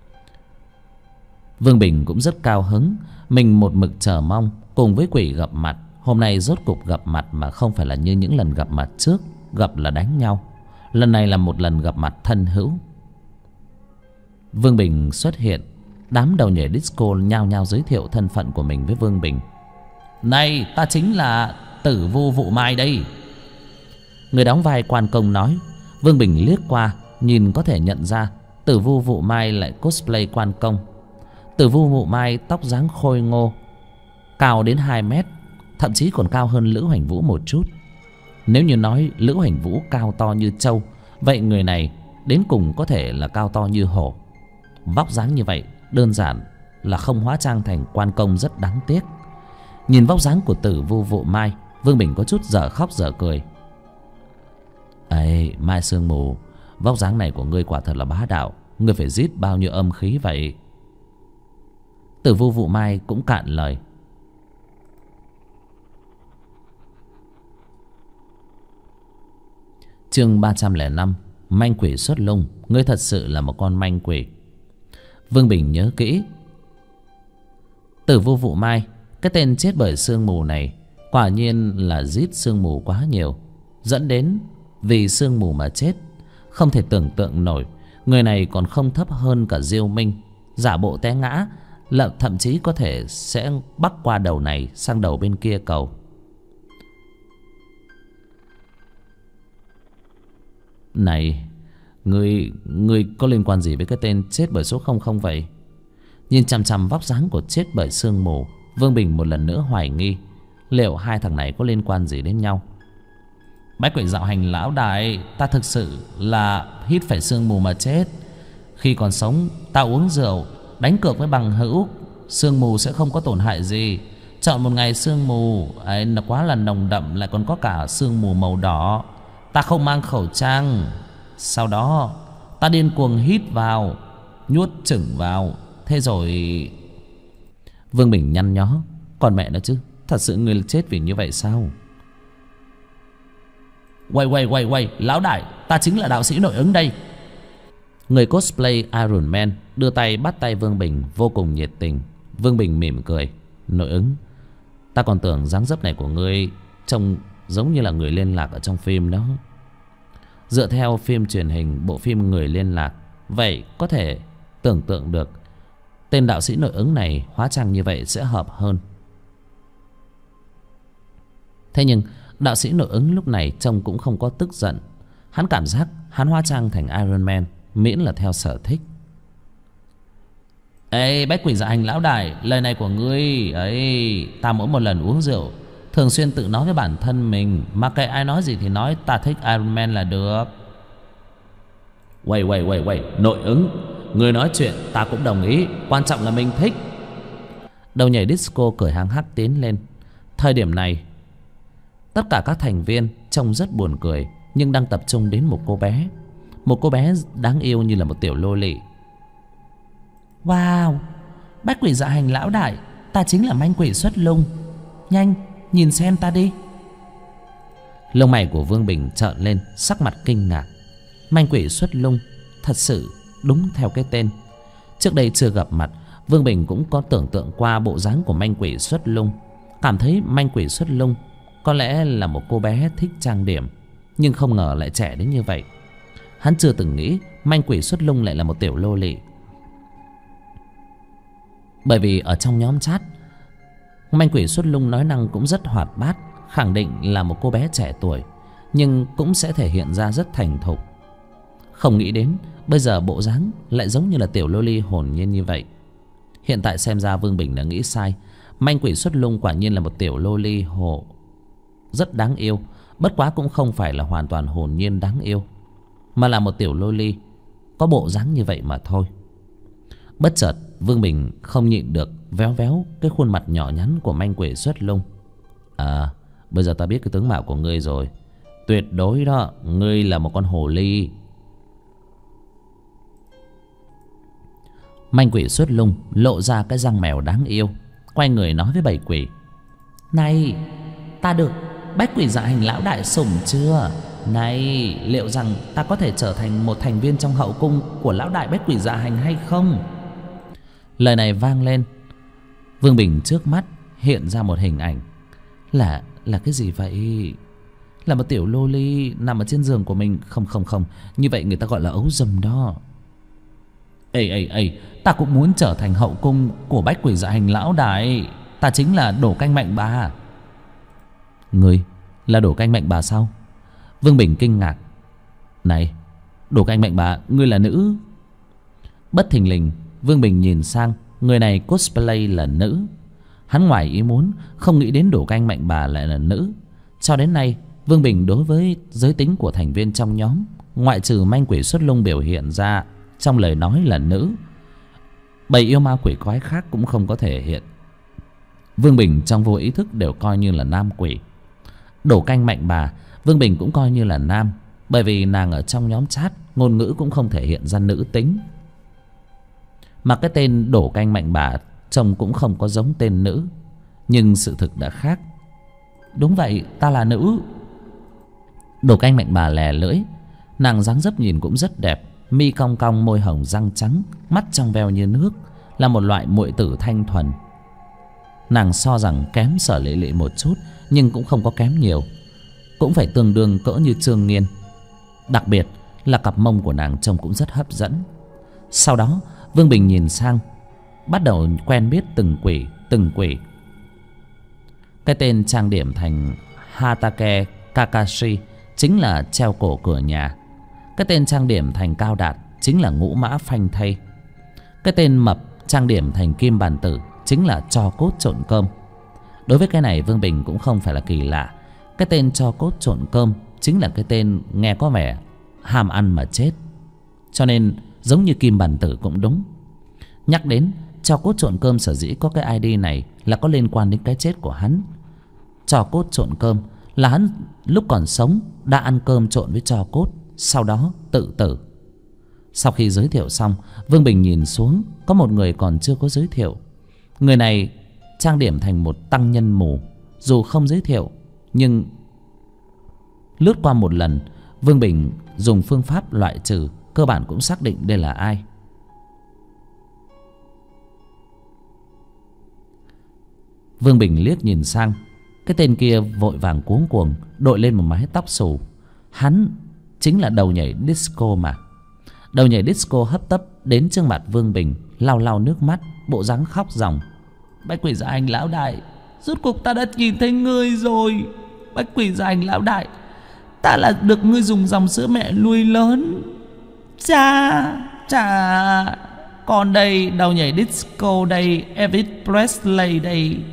Vương Bình cũng rất cao hứng. Mình một mực chờ mong cùng với quỷ gặp mặt. Hôm nay rốt cuộc gặp mặt, mà không phải là như những lần gặp mặt trước, gặp là đánh nhau. Lần này là một lần gặp mặt thân hữu. Vương Bình xuất hiện, đám đầu nhảy disco nhao nhao giới thiệu thân phận của mình với Vương Bình. Này, ta chính là Tử Vu Vụ Mai đây. Người đóng vai quan công nói. Vương Bình liếc qua, nhìn có thể nhận ra Tử Vu Vụ Mai lại cosplay quan công. Tử Vu Vụ Mai tóc dáng khôi ngô, cao đến 2 mét, thậm chí còn cao hơn Lữ Hoành Vũ một chút. Nếu như nói Lữ Hoành Vũ cao to như trâu, vậy người này đến cùng có thể là cao to như hổ. Vóc dáng như vậy đơn giản là không hóa trang thành quan công rất đáng tiếc. Nhìn vóc dáng của Tử Vu Vụ Mai, Vương Bình có chút dở khóc dở cười. Ê, Mai Sương Mù, vóc dáng này của ngươi quả thật là bá đạo. Ngươi phải giết bao nhiêu âm khí vậy? Tử Vu Vụ Mai cũng cạn lời. Chương 305. Manh quỷ xuất lung. Ngươi thật sự là một con manh quỷ. Vương Bình nhớ kỹ Tử Vu Vụ Mai, cái tên chết bởi sương mù này quả nhiên là giết sương mù quá nhiều, dẫn đến vì sương mù mà chết. Không thể tưởng tượng nổi, người này còn không thấp hơn cả Diêu Minh. Giả bộ té ngã, thậm chí có thể sẽ bắc qua đầu này sang đầu bên kia cầu. Này, ngươi có liên quan gì với cái tên chết bởi số 00 vậy? Nhìn chằm chằm vóc dáng của chết bởi sương mù, Vương Bình một lần nữa hoài nghi liệu hai thằng này có liên quan gì đến nhau. Bách quỷ dạo hành lão đại, ta thực sự là hít phải sương mù mà chết. Khi còn sống ta uống rượu, đánh cược với bằng hữu, sương mù sẽ không có tổn hại gì. Chọn một ngày sương mù ấy là quá là nồng đậm, lại còn có cả sương mù màu đỏ. Ta không mang khẩu trang. Sau đó ta điên cuồng hít vào, nuốt chửng vào. Thế rồi... Vương Bình nhăn nhó. Còn mẹ nó chứ, thật sự người chết vì như vậy sao? Quay, lão đại, ta chính là đạo sĩ nội ứng đây. Người cosplay Iron Man đưa tay bắt tay Vương Bình vô cùng nhiệt tình. Vương Bình mỉm cười. Nội ứng? Ta còn tưởng dáng dấp này của ngươi trông giống như là người liên lạc ở trong phim đó. Dựa theo phim truyền hình, bộ phim Người Liên Lạc, vậy có thể tưởng tượng được tên đạo sĩ nội ứng này hóa trang như vậy sẽ hợp hơn. Thế nhưng đạo sĩ nội ứng lúc này trông cũng không có tức giận. Hắn cảm giác hắn hóa trang thành Iron Man miễn là theo sở thích. Ê Bách quỷ dạ hành lão đại, lời này của ngươi ấy, ta mỗi một lần uống rượu thường xuyên tự nói với bản thân mình, mặc kệ ai nói gì thì nói, ta thích Iron Man là được. Quay, nội ứng, người nói chuyện ta cũng đồng ý, quan trọng là mình thích. Đầu nhảy disco cười hăng hắc tiến lên. Thời điểm này tất cả các thành viên trông rất buồn cười, nhưng đang tập trung đến một cô bé. Một cô bé đáng yêu như là một tiểu lô lị. Wow, Bách quỷ dạ hành lão đại, ta chính là manh quỷ xuất lung. Nhanh, nhìn xem ta đi. Lông mày của Vương Bình trợn lên, sắc mặt kinh ngạc. Manh quỷ xuất lung, thật sự đúng theo cái tên. Trước đây chưa gặp mặt, Vương Bình cũng có tưởng tượng qua bộ dáng của manh quỷ xuất lung, cảm thấy manh quỷ xuất lung có lẽ là một cô bé thích trang điểm, nhưng không ngờ lại trẻ đến như vậy. Hắn chưa từng nghĩ manh quỷ xuất lung lại là một tiểu lô lị. Bởi vì ở trong nhóm chat, manh quỷ xuất lung nói năng cũng rất hoạt bát, khẳng định là một cô bé trẻ tuổi, nhưng cũng sẽ thể hiện ra rất thành thục. Không nghĩ đến bây giờ bộ dáng lại giống như là tiểu lô ly hồn nhiên như vậy. Hiện tại xem ra Vương Bình đã nghĩ sai. Manh quỷ xuất lung quả nhiên là một tiểu lô ly hồ rất đáng yêu, bất quá cũng không phải là hoàn toàn hồn nhiên đáng yêu, mà là một tiểu lô ly có bộ dáng như vậy mà thôi. Bất chợt Vương Bình không nhịn được véo véo cái khuôn mặt nhỏ nhắn của manh quỷ xuất lung. À, bây giờ ta biết cái tướng mạo của ngươi rồi. Tuyệt đối đó, ngươi là một con hồ ly. Manh quỷ xuất lung lộ ra cái răng mèo đáng yêu, quay người nói với bầy quỷ. Này, ta được Bách quỷ dạ hành lão đại sủng chưa? Này, liệu rằng ta có thể trở thành một thành viên trong hậu cung của lão đại Bách quỷ dạ hành hay không? Lời này vang lên, Vương Bình trước mắt hiện ra một hình ảnh. Là cái gì vậy? Là một tiểu lô ly nằm ở trên giường của mình. Không, như vậy người ta gọi là ấu dầm đó. Ê, ta cũng muốn trở thành hậu cung của Bách quỷ dạ hành lão đại. Ta chính là Đổ Canh Mạnh Bà. Ngươi là Đổ Canh Mạnh Bà sao? Vương Bình kinh ngạc. Này, Đổ Canh Mạnh Bà, ngươi là nữ? Bất thình lình Vương Bình nhìn sang, người này cosplay là nữ. Hắn ngoài ý muốn, không nghĩ đến Đổ Canh Mạnh Bà lại là nữ. Cho đến nay Vương Bình đối với giới tính của thành viên trong nhóm, ngoại trừ manh quỷ xuất lung biểu hiện ra trong lời nói là nữ, bầy yêu ma quỷ quái khác cũng không có thể hiện. Vương Bình trong vô ý thức đều coi như là nam quỷ. Đổ Canh Mạnh Bà, Vương Bình cũng coi như là nam, bởi vì nàng ở trong nhóm chat ngôn ngữ cũng không thể hiện ra nữ tính. Mà cái tên Đổ Canh Mạnh Bà trông cũng không có giống tên nữ, nhưng sự thực đã khác. Đúng vậy, ta là nữ. Đổ Canh Mạnh Bà lè lưỡi. Nàng dáng dấp nhìn cũng rất đẹp, mi cong cong, môi hồng răng trắng, mắt trong veo như nước, là một loại muội tử thanh thuần. Nàng so rằng kém Sở Lệ Lệ một chút, nhưng cũng không có kém nhiều, cũng phải tương đương cỡ như Trương Nghiên. Đặc biệt là cặp mông của nàng trông cũng rất hấp dẫn. Sau đó Vương Bình nhìn sang, bắt đầu quen biết từng quỷ. Cái tên trang điểm thành Hatake Kakashi chính là treo cổ cửa nhà. Cái tên trang điểm thành Cao Đạt chính là ngũ mã phanh thây. Cái tên mập trang điểm thành Kim Bàn Tử chính là tro cốt trộn cơm. Đối với cái này Vương Bình cũng không phải là kỳ lạ. Cái tên tro cốt trộn cơm chính là cái tên nghe có vẻ ham ăn mà chết, cho nên giống như Kim Bàn Tử cũng đúng. Nhắc đến tro cốt trộn cơm, sở dĩ có cái ID này là có liên quan đến cái chết của hắn. Tro cốt trộn cơm là hắn lúc còn sống đã ăn cơm trộn với tro cốt, sau đó tự tử. Sau khi giới thiệu xong, Vương Bình nhìn xuống, có một người còn chưa có giới thiệu. Người này trang điểm thành một tăng nhân mù. Dù không giới thiệu, nhưng lướt qua một lần, Vương Bình dùng phương pháp loại trừ, cơ bản cũng xác định đây là ai. Vương Bình liếc nhìn sang, cái tên kia vội vàng cuống cuồng đội lên một mái tóc xù. Hắn chính là đầu nhảy disco mà. Đầu nhảy disco hấp tấp đến trước mặt Vương Bình, lau lau nước mắt, bộ dáng khóc ròng. Bách quỷ dạ hành lão đại, rốt cuộc ta đã nhìn thấy ngươi rồi. Bách quỷ dạ hành lão đại, ta là được ngươi dùng dòng sữa mẹ nuôi lớn. Chà, còn đây đầu nhảy disco đây, Elvis Presley đây.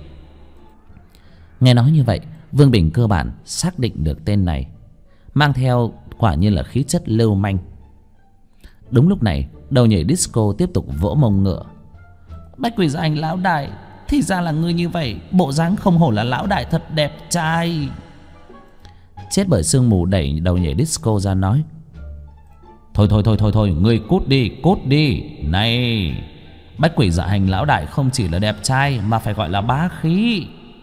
Nghe nói như vậy, Vương Bình cơ bản xác định được tên này, mang theo quả nhiên là khí chất lưu manh. Đúng lúc này, đầu nhảy disco tiếp tục vỗ mông ngựa. Bách quỷ dạ hành lão đại, thì ra là ngươi như vậy, bộ dáng không hổ là lão đại thật đẹp trai. Chết bởi sương mù đẩy đầu nhảy disco ra nói: Thôi, ngươi cút đi. Này, bách quỷ dạ hành lão đại không chỉ là đẹp trai mà phải gọi là bá khí.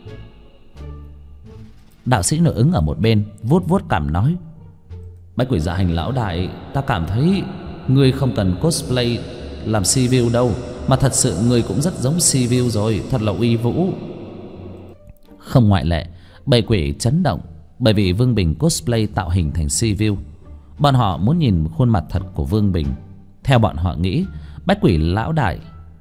Đạo sĩ nội ứng ở một bên vuốt vuốt cằm nói: Bách quỷ dạ hành lão đại, ta cảm thấy ngươi không cần cosplay làm civil đâu, mà thật sự ngươi cũng rất giống civil rồi, thật là uy vũ. Không ngoại lệ, bầy quỷ chấn động bởi vì Vương Bình cosplay tạo hình thành civil. Bọn họ muốn nhìn khuôn mặt thật của Vương Bình. Theo bọn họ nghĩ, bách quỷ lão đại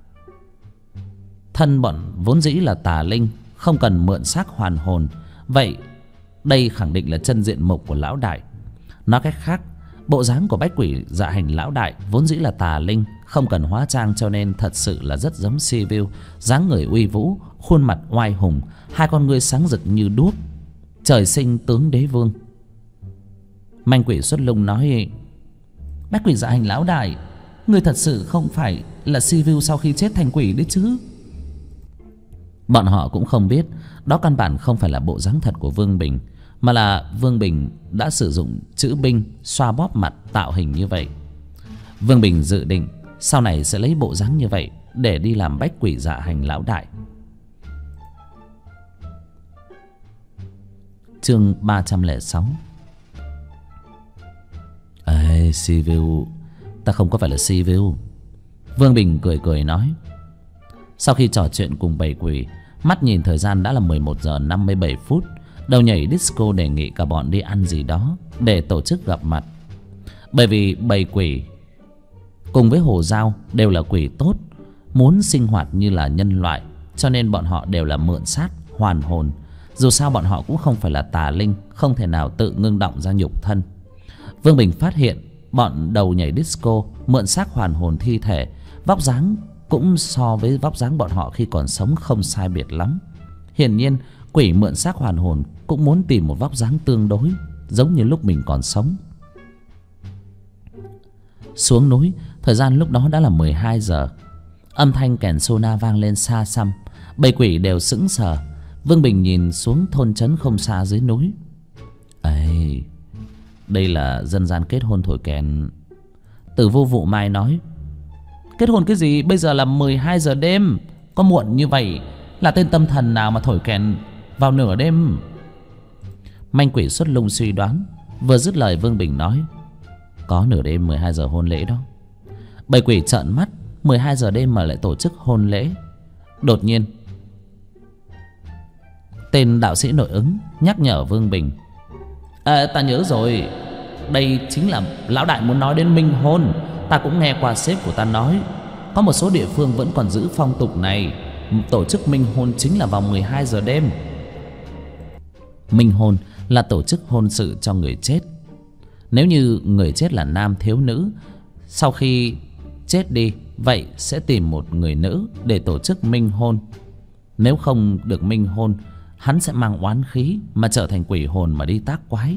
thân bọn vốn dĩ là tà linh, không cần mượn xác hoàn hồn. Vậy đây khẳng định là chân diện mục của lão đại. Nói cách khác, bộ dáng của bách quỷ dạ hành lão đại vốn dĩ là tà linh, không cần hóa trang, cho nên thật sự là rất giống civil. Dáng người uy vũ, khuôn mặt oai hùng, hai con ngươi sáng rực như đuốc, trời sinh tướng đế vương. Manh quỷ xuất lung nói: Bách quỷ dạ hành lão đại, người thật sự không phải là civil sau khi chết thành quỷ đấy chứ? Bọn họ cũng không biết đó căn bản không phải là bộ dáng thật của Vương Bình, mà là Vương Bình đã sử dụng chữ binh xoa bóp mặt tạo hình như vậy. Vương Bình dự định sau này sẽ lấy bộ dáng như vậy để đi làm bách quỷ dạ hành lão đại. Chương 306. Ê, civil, ta không có phải là civil. Vương Bình cười nói. Sau khi trò chuyện cùng bầy quỷ, mắt nhìn thời gian đã là 11 giờ 57 phút. Đầu nhảy disco đề nghị cả bọn đi ăn gì đó để tổ chức gặp mặt. Bởi vì bầy quỷ cùng với Hồ Dao đều là quỷ tốt, muốn sinh hoạt như là nhân loại, cho nên bọn họ đều là mượn xác hoàn hồn. Dù sao bọn họ cũng không phải là tà linh, không thể nào tự ngưng động ra nhục thân. Vương Bình phát hiện bọn đầu nhảy disco mượn xác hoàn hồn thi thể, vóc dáng cũng so với vóc dáng bọn họ khi còn sống không sai biệt lắm. Hiển nhiên quỷ mượn xác hoàn hồn cũng muốn tìm một vóc dáng tương đối giống như lúc mình còn sống. Xuống núi, thời gian lúc đó đã là 12 giờ. Âm thanh kèn sona vang lên xa xăm, bầy quỷ đều sững sờ. Vương Bình nhìn xuống thôn trấn không xa dưới núi. Ê, đây là dân gian kết hôn thổi kèn. Từ Vô Vụ Mai nói. Kết hôn cái gì, bây giờ là 12 giờ đêm, có muộn như vậy là tên tâm thần nào mà thổi kèn vào nửa đêm? Manh quỷ xuất lung suy đoán. Vừa dứt lời Vương Bình nói: có nửa đêm 12 giờ hôn lễ đó. Bầy quỷ trợn mắt, 12 giờ đêm mà lại tổ chức hôn lễ. Đột nhiên tên đạo sĩ nội ứng nhắc nhở Vương Bình: ta nhớ rồi, đây chính là lão đại muốn nói đến minh hôn. Ta cũng nghe qua sếp của ta nói, có một số địa phương vẫn còn giữ phong tục này. Tổ chức minh hôn chính là vào 12 giờ đêm. Minh hôn là tổ chức hôn sự cho người chết. Nếu như người chết là nam thiếu nữ, sau khi chết đi, vậy sẽ tìm một người nữ để tổ chức minh hôn. Nếu không được minh hôn, hắn sẽ mang oán khí mà trở thành quỷ hồn mà đi tác quái.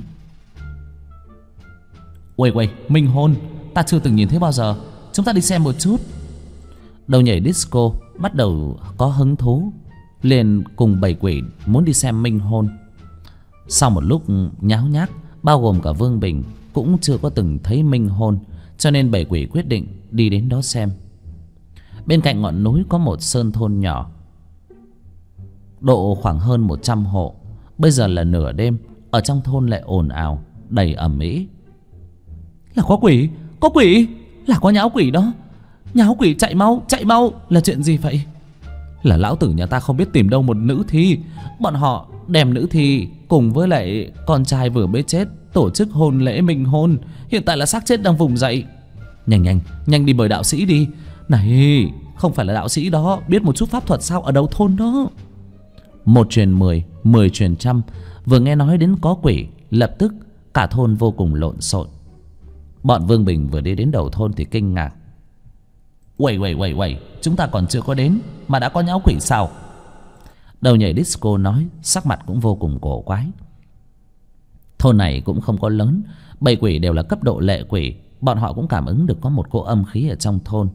Uầy, minh hôn, ta chưa từng nhìn thấy bao giờ. Chúng ta đi xem một chút. Đầu nhảy disco bắt đầu có hứng thú, liền cùng bầy quỷ muốn đi xem minh hôn. Sau một lúc nháo nhác, bao gồm cả Vương Bình cũng chưa có từng thấy minh hôn, cho nên bầy quỷ quyết định đi đến đó xem. Bên cạnh ngọn núi có một sơn thôn nhỏ, độ khoảng hơn 100 hộ. Bây giờ là nửa đêm, ở trong thôn lại ồn ào, đầy ầm ĩ. Là có quỷ, có quỷ, là có nháo quỷ đó. Nháo quỷ, chạy mau, là chuyện gì vậy? Là lão tử nhà ta không biết tìm đâu một nữ thi. Bọn họ đem nữ thi cùng với lại con trai vừa mới chết tổ chức hôn lễ minh hôn. Hiện tại là xác chết đang vùng dậy. Nhanh đi mời đạo sĩ đi. Này, không phải là đạo sĩ đó, biết một chút pháp thuật sao? Ở đầu thôn đó. 1 truyền 10, 10 truyền trăm. Vừa nghe nói đến có quỷ, lập tức cả thôn vô cùng lộn xộn. Bọn Vương Bình vừa đi đến đầu thôn thì kinh ngạc. Uầy, chúng ta còn chưa có đến mà đã có nháo quỷ sao? Đầu nhảy disco nói, sắc mặt cũng vô cùng cổ quái. Thôn này cũng không có lớn, bầy quỷ đều là cấp độ lệ quỷ. Bọn họ cũng cảm ứng được có một cỗ âm khí ở trong thôn.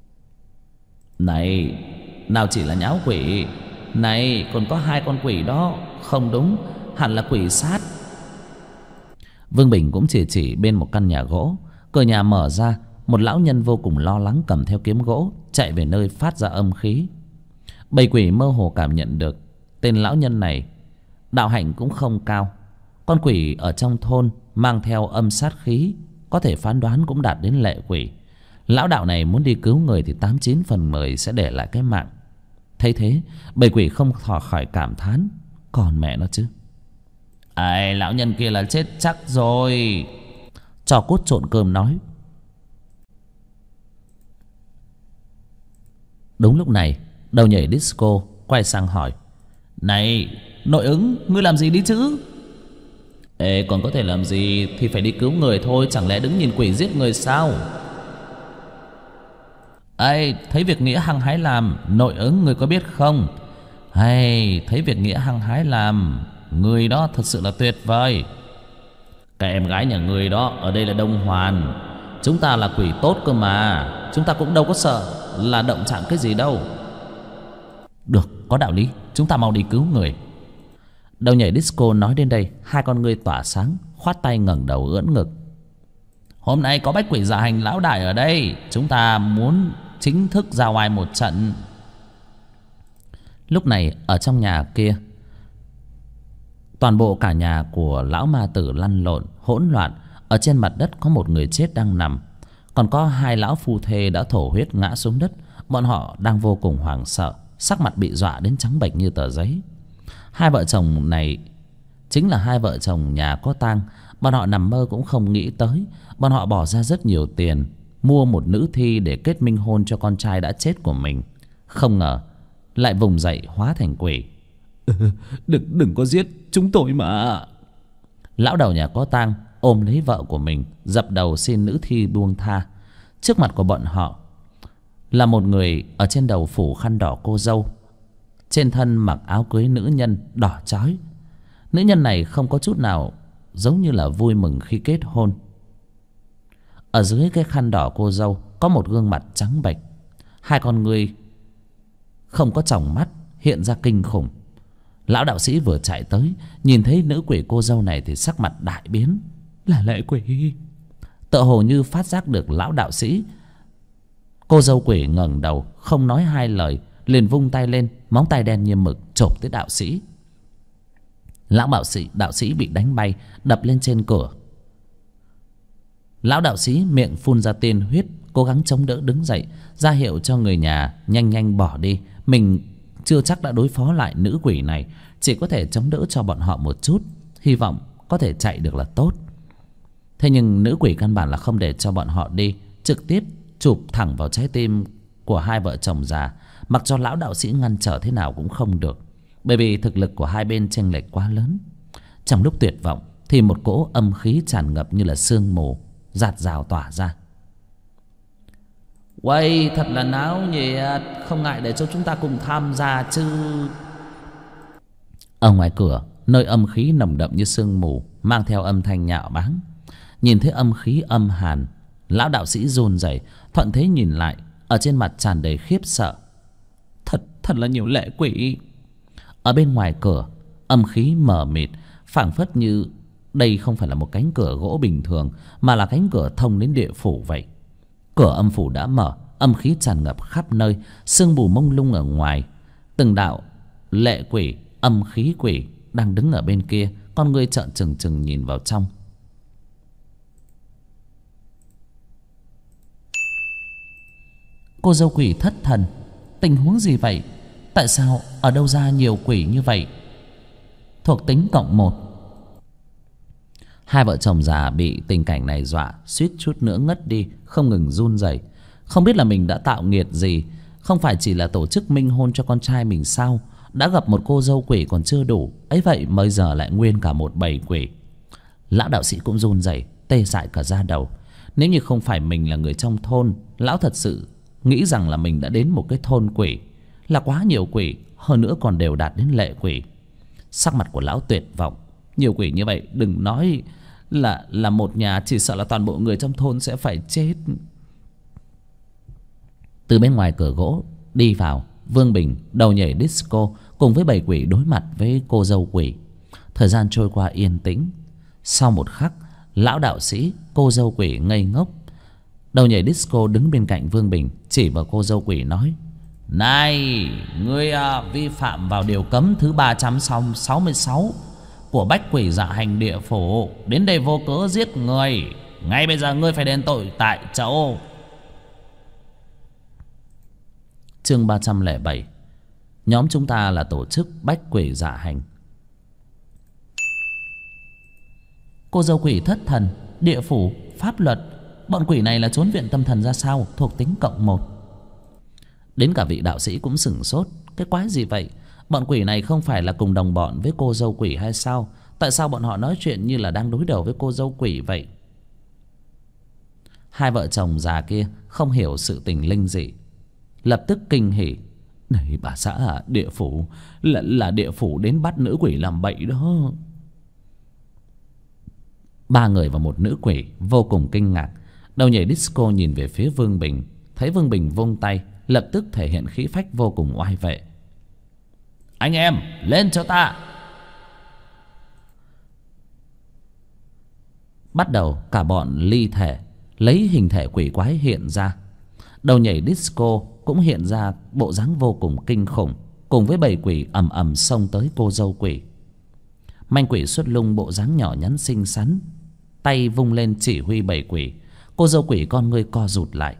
Này, nào chỉ là nháo quỷ, này còn có 2 con quỷ đó. Không đúng, hẳn là quỷ sát. Vương Bình cũng chỉ bên một căn nhà gỗ. Cửa nhà mở ra, một lão nhân vô cùng lo lắng cầm theo kiếm gỗ chạy về nơi phát ra âm khí. Bầy quỷ mơ hồ cảm nhận được tên lão nhân này đạo hạnh cũng không cao. Con quỷ ở trong thôn mang theo âm sát khí, có thể phán đoán cũng đạt đến lệ quỷ. Lão đạo này muốn đi cứu người thì 89 phần 10 sẽ để lại cái mạng. Thấy thế, bầy quỷ không khỏi cảm thán, còn mẹ nó chứ. Ai, lão nhân kia là chết chắc rồi. Trò cốt trộn cơm nói. Đúng lúc này, đầu nhảy disco quay sang hỏi. Này, nội ứng, ngươi làm gì đi chứ? Ê, còn có thể làm gì thì phải đi cứu người thôi. Chẳng lẽ đứng nhìn quỷ giết người sao? Ê, thấy việc nghĩa hăng hái làm, nội ứng người có biết không? Hay, thấy việc nghĩa hăng hái làm, người đó thật sự là tuyệt vời. Cái em gái nhà người đó ở đây là Đông Hoàn. Chúng ta là quỷ tốt cơ mà. Chúng ta cũng đâu có sợ là động chạm cái gì đâu. Được, có đạo lý, chúng ta mau đi cứu người. Đầu nhảy disco nói đến đây, 2 con ngươi tỏa sáng, khoát tay ngẩng đầu ưỡn ngực. Hôm nay có bách quỷ giả hành lão đại ở đây, chúng ta muốn chính thức ra ngoài một trận. Lúc này ở trong nhà kia, toàn bộ cả nhà của lão ma tử lăn lộn hỗn loạn. Ở trên mặt đất có một người chết đang nằm, còn có 2 lão phu thê đã thổ huyết ngã xuống đất. Bọn họ đang vô cùng hoảng sợ, sắc mặt bị dọa đến trắng bệch như tờ giấy. 2 vợ chồng này chính là 2 vợ chồng nhà có tang. Bọn họ nằm mơ cũng không nghĩ tới, bọn họ bỏ ra rất nhiều tiền mua một nữ thi để kết minh hôn cho con trai đã chết của mình. Không ngờ lại vùng dậy hóa thành quỷ. Đừng có giết chúng tôi mà. Lão đầu nhà có tang ôm lấy vợ của mình, dập đầu xin nữ thi buông tha. Trước mặt của bọn họ là một người ở trên đầu phủ khăn đỏ cô dâu, trên thân mặc áo cưới nữ nhân đỏ chói. Nữ nhân này không có chút nào giống như là vui mừng khi kết hôn. Ở dưới cái khăn đỏ cô dâu có một gương mặt trắng bệch, 2 con ngươi không có tròng mắt hiện ra kinh khủng. Lão đạo sĩ vừa chạy tới, nhìn thấy nữ quỷ cô dâu này thì sắc mặt đại biến. Là lệ quỷ. Tựa hồ như phát giác được lão đạo sĩ, cô dâu quỷ ngẩng đầu không nói 2 lời, liền vung tay lên, móng tay đen như mực chộp tới đạo sĩ. Lão đạo sĩ bị đánh bay, đập lên trên cửa. Lão đạo sĩ miệng phun ra tiên huyết, cố gắng chống đỡ đứng dậy, ra hiệu cho người nhà nhanh bỏ đi. Mình chưa chắc đã đối phó lại nữ quỷ này, chỉ có thể chống đỡ cho bọn họ một chút, hy vọng có thể chạy được là tốt. Thế nhưng nữ quỷ căn bản là không để cho bọn họ đi, trực tiếp chụp thẳng vào trái tim của hai vợ chồng già. Mặc cho lão đạo sĩ ngăn trở thế nào cũng không được, bởi vì thực lực của hai bên chênh lệch quá lớn. Trong lúc tuyệt vọng thì một cỗ âm khí tràn ngập như là sương mù rạt rào tỏa ra. Uầy, thật là náo nhiệt, không ngại để cho chúng ta cùng tham gia chứ. Ở ngoài cửa, nơi âm khí nồng đậm như sương mù, mang theo âm thanh nhạo báng. Nhìn thấy âm khí âm hàn, lão đạo sĩ run rẩy, thuận thế nhìn lại, ở trên mặt tràn đầy khiếp sợ. Thật là nhiều lệ quỷ. Ở bên ngoài cửa, âm khí mờ mịt, phảng phất như đây không phải là một cánh cửa gỗ bình thường, mà là cánh cửa thông đến địa phủ vậy. Cửa âm phủ đã mở, âm khí tràn ngập khắp nơi, sương mù mông lung ở ngoài. Từng đạo lệ quỷ, âm khí quỷ đang đứng ở bên kia, con ngươi trợn trừng trừng nhìn vào trong. Cô dâu quỷ thất thần. Tình huống gì vậy? Tại sao ở đâu ra nhiều quỷ như vậy? Thuộc tính +1. Hai vợ chồng già bị tình cảnh này dọa suýt chút nữa ngất đi, không ngừng run rẩy. Không biết là mình đã tạo nghiệt gì. Không phải chỉ là tổ chức minh hôn cho con trai mình sao? Đã gặp một cô dâu quỷ còn chưa đủ, ấy vậy bây giờ lại nguyên cả một bầy quỷ. Lão đạo sĩ cũng run rẩy, tê dại cả da đầu. Nếu như không phải mình là người trong thôn, lão thật sự nghĩ rằng là mình đã đến một cái thôn quỷ. Là quá nhiều quỷ, hơn nữa còn đều đạt đến lệ quỷ. Sắc mặt của lão tuyệt vọng. Nhiều quỷ như vậy, đừng nói là một nhà, chỉ sợ là toàn bộ người trong thôn sẽ phải chết. Từ bên ngoài cửa gỗ đi vào, Vương Bình đầu nhảy disco cùng với bầy quỷ đối mặt với cô dâu quỷ. Thời gian trôi qua yên tĩnh. Sau một khắc, lão đạo sĩ, cô dâu quỷ ngây ngốc. Đầu nhảy disco đứng bên cạnh Vương Bình, chỉ vào cô dâu quỷ nói: Này, ngươi vi phạm vào điều cấm thứ 366 của bách quỷ dạ hành địa phủ, đến đây vô cớ giết người. Ngay bây giờ ngươi phải đền tội tại chỗ. Chương 307. Nhóm chúng ta là tổ chức bách quỷ dạ hành. Cô dâu quỷ thất thần. Địa phủ, pháp luật, bọn quỷ này là trốn viện tâm thần ra sao? Thuộc tính +1. Đến cả vị đạo sĩ cũng sửng sốt. Cái quái gì vậy? Bọn quỷ này không phải là cùng đồng bọn với cô dâu quỷ hay sao? Tại sao bọn họ nói chuyện như là đang đối đầu với cô dâu quỷ vậy? Hai vợ chồng già kia không hiểu sự tình linh dị, lập tức kinh hỉ. Này bà xã à, địa phủ là địa phủ đến bắt nữ quỷ làm bậy đó. Ba người và một nữ quỷ vô cùng kinh ngạc. Đầu nhảy disco nhìn về phía Vương Bình, thấy Vương Bình vung tay, lập tức thể hiện khí phách vô cùng oai vệ. Anh em lên cho ta. Bắt đầu cả bọn ly thể, lấy hình thể quỷ quái hiện ra. Đầu nhảy disco cũng hiện ra bộ dáng vô cùng kinh khủng, cùng với bầy quỷ ầm ầm xông tới cô dâu quỷ. Manh quỷ xuất lung bộ dáng nhỏ nhắn xinh xắn, tay vung lên chỉ huy bầy quỷ. Cô dâu quỷ con ngươi co rụt lại.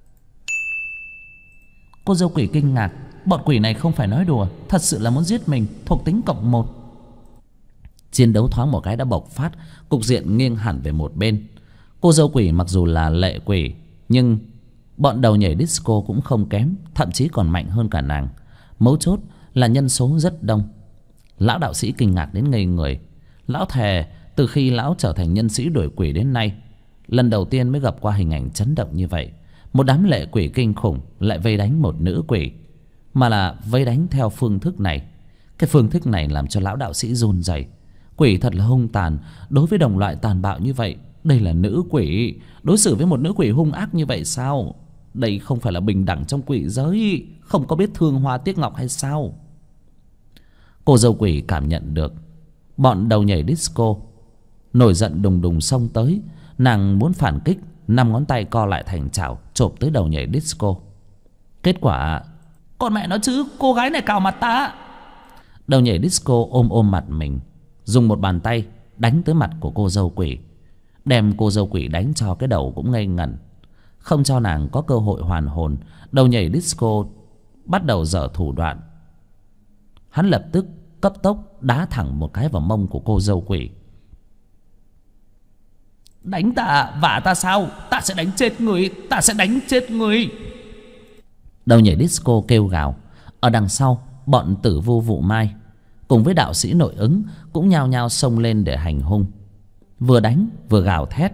Cô dâu quỷ kinh ngạc. Bọn quỷ này không phải nói đùa, thật sự là muốn giết mình. Thuộc tính +1. Chiến đấu thoáng một cái đã bộc phát, cục diện nghiêng hẳn về một bên. Cô dâu quỷ mặc dù là lệ quỷ, nhưng bọn đầu nhảy disco cũng không kém, thậm chí còn mạnh hơn cả nàng. Mấu chốt là nhân số rất đông. Lão đạo sĩ kinh ngạc đến ngây người. Lão thề từ khi lão trở thành nhân sĩ đuổi quỷ đến nay, lần đầu tiên mới gặp qua hình ảnh chấn động như vậy. Một đám lệ quỷ kinh khủng lại vây đánh một nữ quỷ, mà là vây đánh theo phương thức này. Cái phương thức này làm cho lão đạo sĩ run rẩy. Quỷ thật là hung tàn, đối với đồng loại tàn bạo như vậy. Đây là nữ quỷ, đối xử với một nữ quỷ hung ác như vậy sao? Đây không phải là bình đẳng trong quỷ giới, không có biết thương hoa tiếc ngọc hay sao? Cô dâu quỷ cảm nhận được bọn đầu nhảy disco nổi giận đùng đùng xông tới. Nàng muốn phản kích, 5 ngón tay co lại thành chảo chộp tới đầu nhảy disco. Kết quả, con mẹ nó chứ, cô gái này cào mặt ta. Đầu nhảy disco ôm mặt mình, dùng một bàn tay đánh tới mặt của cô dâu quỷ, đem cô dâu quỷ đánh cho cái đầu cũng ngây ngẩn, không cho nàng có cơ hội hoàn hồn. Đầu nhảy disco bắt đầu giở thủ đoạn. Hắn lập tức cấp tốc đá thẳng một cái vào mông của cô dâu quỷ. Đánh ta, vả ta sao? Ta sẽ đánh chết người, ta sẽ đánh chết người. Đầu nhảy disco kêu gào. Ở đằng sau, bọn tử vu vụ mai cùng với đạo sĩ nội ứng cũng nhao nhao xông lên để hành hung, vừa đánh vừa gào thét.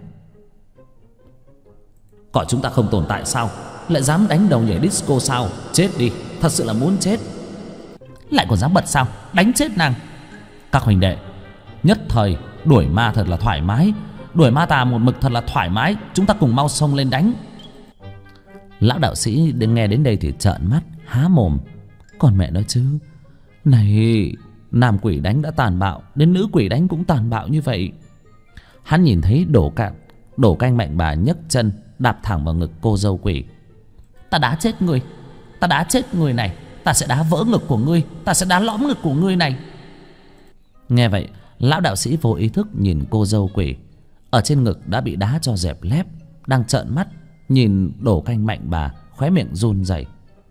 Coi chúng ta không tồn tại sao? Lại dám đánh đầu nhảy disco sao? Chết đi, thật sự là muốn chết. Lại còn dám bật sao? Đánh chết nàng. Các huynh đệ, nhất thời đuổi ma thật là thoải mái, đuổi ma tà một mực thật là thoải mái. Chúng ta cùng mau xông lên đánh. Lão đạo sĩ nghe đến đây thì trợn mắt há mồm. Còn mẹ nói chứ, này, nam quỷ đánh đã tàn bạo, đến nữ quỷ đánh cũng tàn bạo như vậy. Hắn nhìn thấy đổ canh mạnh bà nhấc chân đạp thẳng vào ngực cô dâu quỷ. Ta đá chết người, ta đá chết người này, ta sẽ đá vỡ ngực của ngươi, ta sẽ đá lõm ngực của ngươi này. Nghe vậy, lão đạo sĩ vô ý thức nhìn cô dâu quỷ ở trên ngực đã bị đá cho dẹp lép, đang trợn mắt nhìn đổ canh mạnh bà, khóe miệng run rẩy.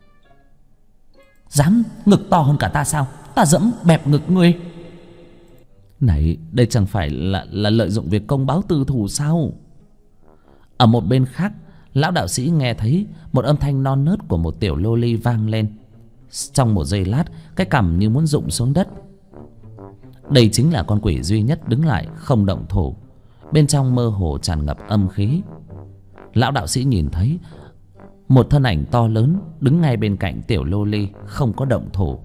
Dám ngực to hơn cả ta sao? Ta dẫm bẹp ngực ngươi. Này, đây chẳng phải là lợi dụng việc công báo tư thù sao? Ở một bên khác, lão đạo sĩ nghe thấy một âm thanh non nớt của một tiểu lô ly vang lên. Trong một giây lát, cái cằm như muốn rụng xuống đất. Đây chính là con quỷ duy nhất đứng lại không động thủ. Bên trong mơ hồ tràn ngập âm khí. Lão đạo sĩ nhìn thấy một thân ảnh to lớn đứng ngay bên cạnh tiểu lô ly, không có động thủ.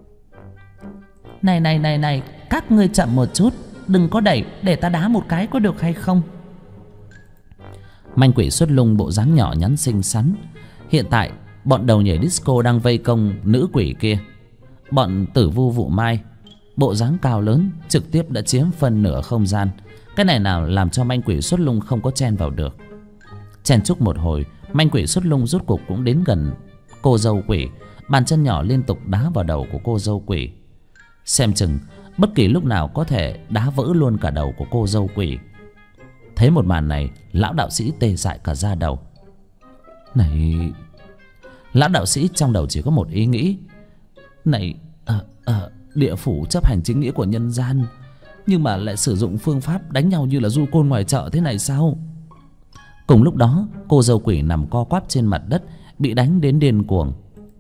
Này, các ngươi chậm một chút, đừng có đẩy, để ta đá một cái có được hay không? Manh quỷ xuất lung bộ dáng nhỏ nhắn xinh xắn. Hiện tại bọn đầu nhảy disco đang vây công nữ quỷ kia. Bọn tử vu vụ mai bộ dáng cao lớn trực tiếp đã chiếm phần nửa không gian. Cái này nào làm cho manh quỷ xuất lung không có chen vào được. Chen chúc một hồi, manh quỷ xuất lung rốt cuộc cũng đến gần cô dâu quỷ. Bàn chân nhỏ liên tục đá vào đầu của cô dâu quỷ. Xem chừng bất kỳ lúc nào có thể đá vỡ luôn cả đầu của cô dâu quỷ. Thấy một màn này, lão đạo sĩ tê dại cả da đầu. Này, lão đạo sĩ trong đầu chỉ có một ý nghĩ. Này, địa phủ chấp hành chính nghĩa của nhân gian, nhưng mà lại sử dụng phương pháp đánh nhau như là du côn ngoài chợ thế này sao? Cùng lúc đó, cô dâu quỷ nằm co quắp trên mặt đất, bị đánh đến điên cuồng.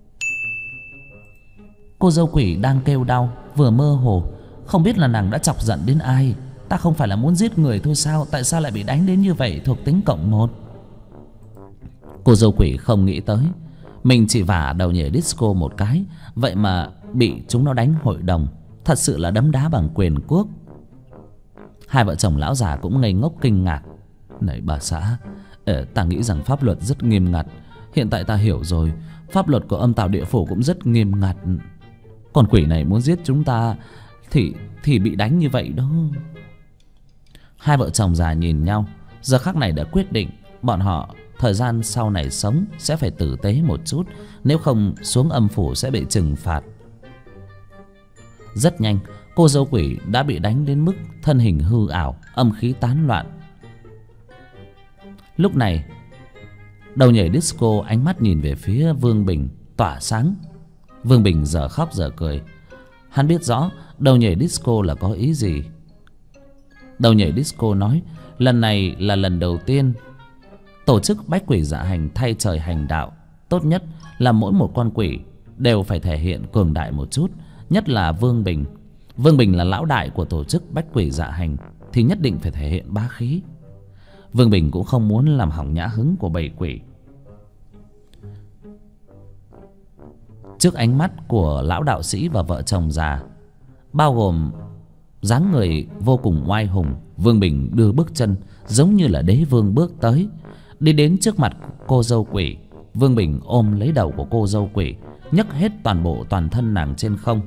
Cô dâu quỷ đang kêu đau, vừa mơ hồ, không biết là nàng đã chọc giận đến ai. Ta không phải là muốn giết người thôi sao? Tại sao lại bị đánh đến như vậy? Thuộc tính cộng 1. Cô dâu quỷ không nghĩ tới mình chỉ vả đầu nhảy disco một cái, vậy mà bị chúng nó đánh hội đồng. Thật sự là đấm đá bằng quyền quốc. Hai vợ chồng lão già cũng ngây ngốc kinh ngạc. Này bà xã, ta nghĩ rằng pháp luật rất nghiêm ngặt. Hiện tại ta hiểu rồi, pháp luật của âm tào địa phủ cũng rất nghiêm ngặt. Con quỷ này muốn giết chúng ta thì bị đánh như vậy đó. Hai vợ chồng già nhìn nhau, giờ khắc này đã quyết định bọn họ thời gian sau này sống sẽ phải tử tế một chút, nếu không xuống âm phủ sẽ bị trừng phạt. Rất nhanh, cô dâu quỷ đã bị đánh đến mức thân hình hư ảo, âm khí tán loạn. Lúc này, đầu nhảy disco ánh mắt nhìn về phía Vương Bình tỏa sáng. Vương Bình giờ khóc giờ cười. Hắn biết rõ đầu nhảy disco là có ý gì. Đầu nhảy disco nói lần này là lần đầu tiên tổ chức bách quỷ dạ hành thay trời hành đạo. Tốt nhất là mỗi một con quỷ đều phải thể hiện cường đại một chút. Nhất là Vương Bình. Vương Bình là lão đại của tổ chức bách quỷ dạ hành thì nhất định phải thể hiện bá khí. Vương Bình cũng không muốn làm hỏng nhã hứng của bầy quỷ. Trước ánh mắt của lão đạo sĩ và vợ chồng già, bao gồm dáng người vô cùng oai hùng, Vương Bình đưa bước chân giống như là đế vương bước tới, đi đến trước mặt cô dâu quỷ. Vương Bình ôm lấy đầu của cô dâu quỷ, nhấc hết toàn thân nàng trên không.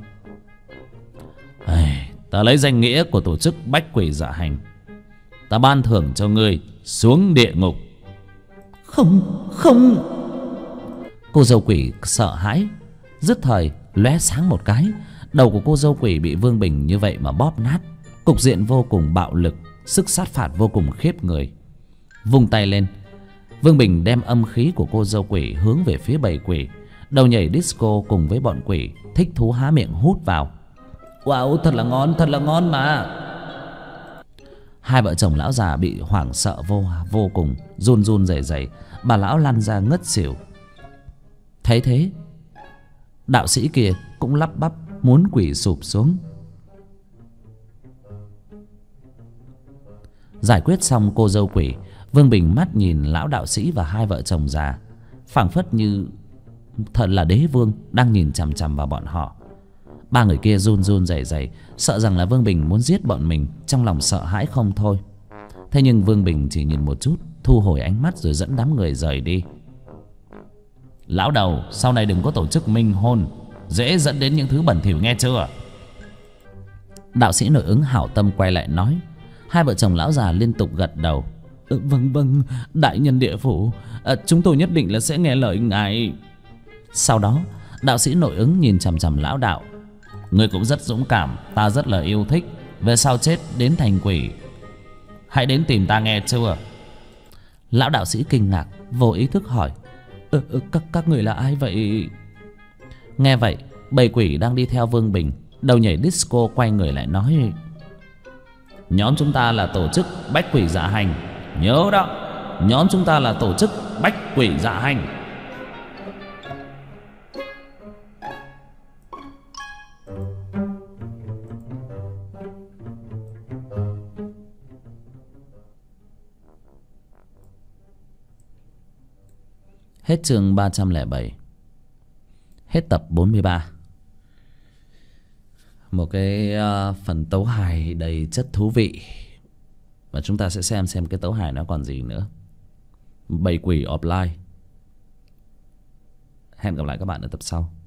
Ta lấy danh nghĩa của tổ chức bách quỷ dạ hành, ta ban thưởng cho ngươi xuống địa ngục. Không. Cô dâu quỷ sợ hãi, dứt thời lóe sáng một cái, đầu của cô dâu quỷ bị Vương Bình như vậy mà bóp nát. Cục diện vô cùng bạo lực, sức sát phạt vô cùng khiếp người. Vung tay lên, Vương Bình đem âm khí của cô dâu quỷ hướng về phía bầy quỷ. Đầu nhảy disco cùng với bọn quỷ thích thú há miệng hút vào. Wow, thật là ngon mà. Hai vợ chồng lão già bị hoảng sợ vô cùng, run run rẩy rẩy. Bà lão lăn ra ngất xỉu. Thấy thế, đạo sĩ kia cũng lắp bắp muốn quỳ sụp xuống. Giải quyết xong cô dâu quỷ, Vương Bình mắt nhìn lão đạo sĩ và hai vợ chồng già, phảng phất như thật là đế vương đang nhìn chằm chằm vào bọn họ. Ba người kia run run rẩy rẩy, sợ rằng là Vương Bình muốn giết bọn mình, trong lòng sợ hãi không thôi. Thế nhưng Vương Bình chỉ nhìn một chút, thu hồi ánh mắt rồi dẫn đám người rời đi. Lão đầu, sau này đừng có tổ chức minh hôn, dễ dẫn đến những thứ bẩn thỉu nghe chưa? Đạo sĩ nội ứng hảo tâm quay lại nói. Hai vợ chồng lão già liên tục gật đầu. Vâng vâng, đại nhân địa phủ, chúng tôi nhất định là sẽ nghe lời ngài. Sau đó đạo sĩ nội ứng nhìn chằm chằm lão đạo. Ngươi cũng rất dũng cảm, ta rất là yêu thích. Về sau chết đến thành quỷ, hãy đến tìm ta nghe chưa? Lão đạo sĩ kinh ngạc, vô ý thức hỏi. Các người là ai vậy? Nghe vậy, bầy quỷ đang đi theo Vương Bình đầu nhảy disco quay người lại nói. Nhóm chúng ta là tổ chức bách quỷ dạ hành. Nhớ đó, nhóm chúng ta là tổ chức bách quỷ dạ hành. Hết chương 307. Hết tập 43. Một cái phần tấu hài đầy chất thú vị. Và chúng ta sẽ xem cái tấu hài nó còn gì nữa. Bầy quỷ offline. Hẹn gặp lại các bạn ở tập sau.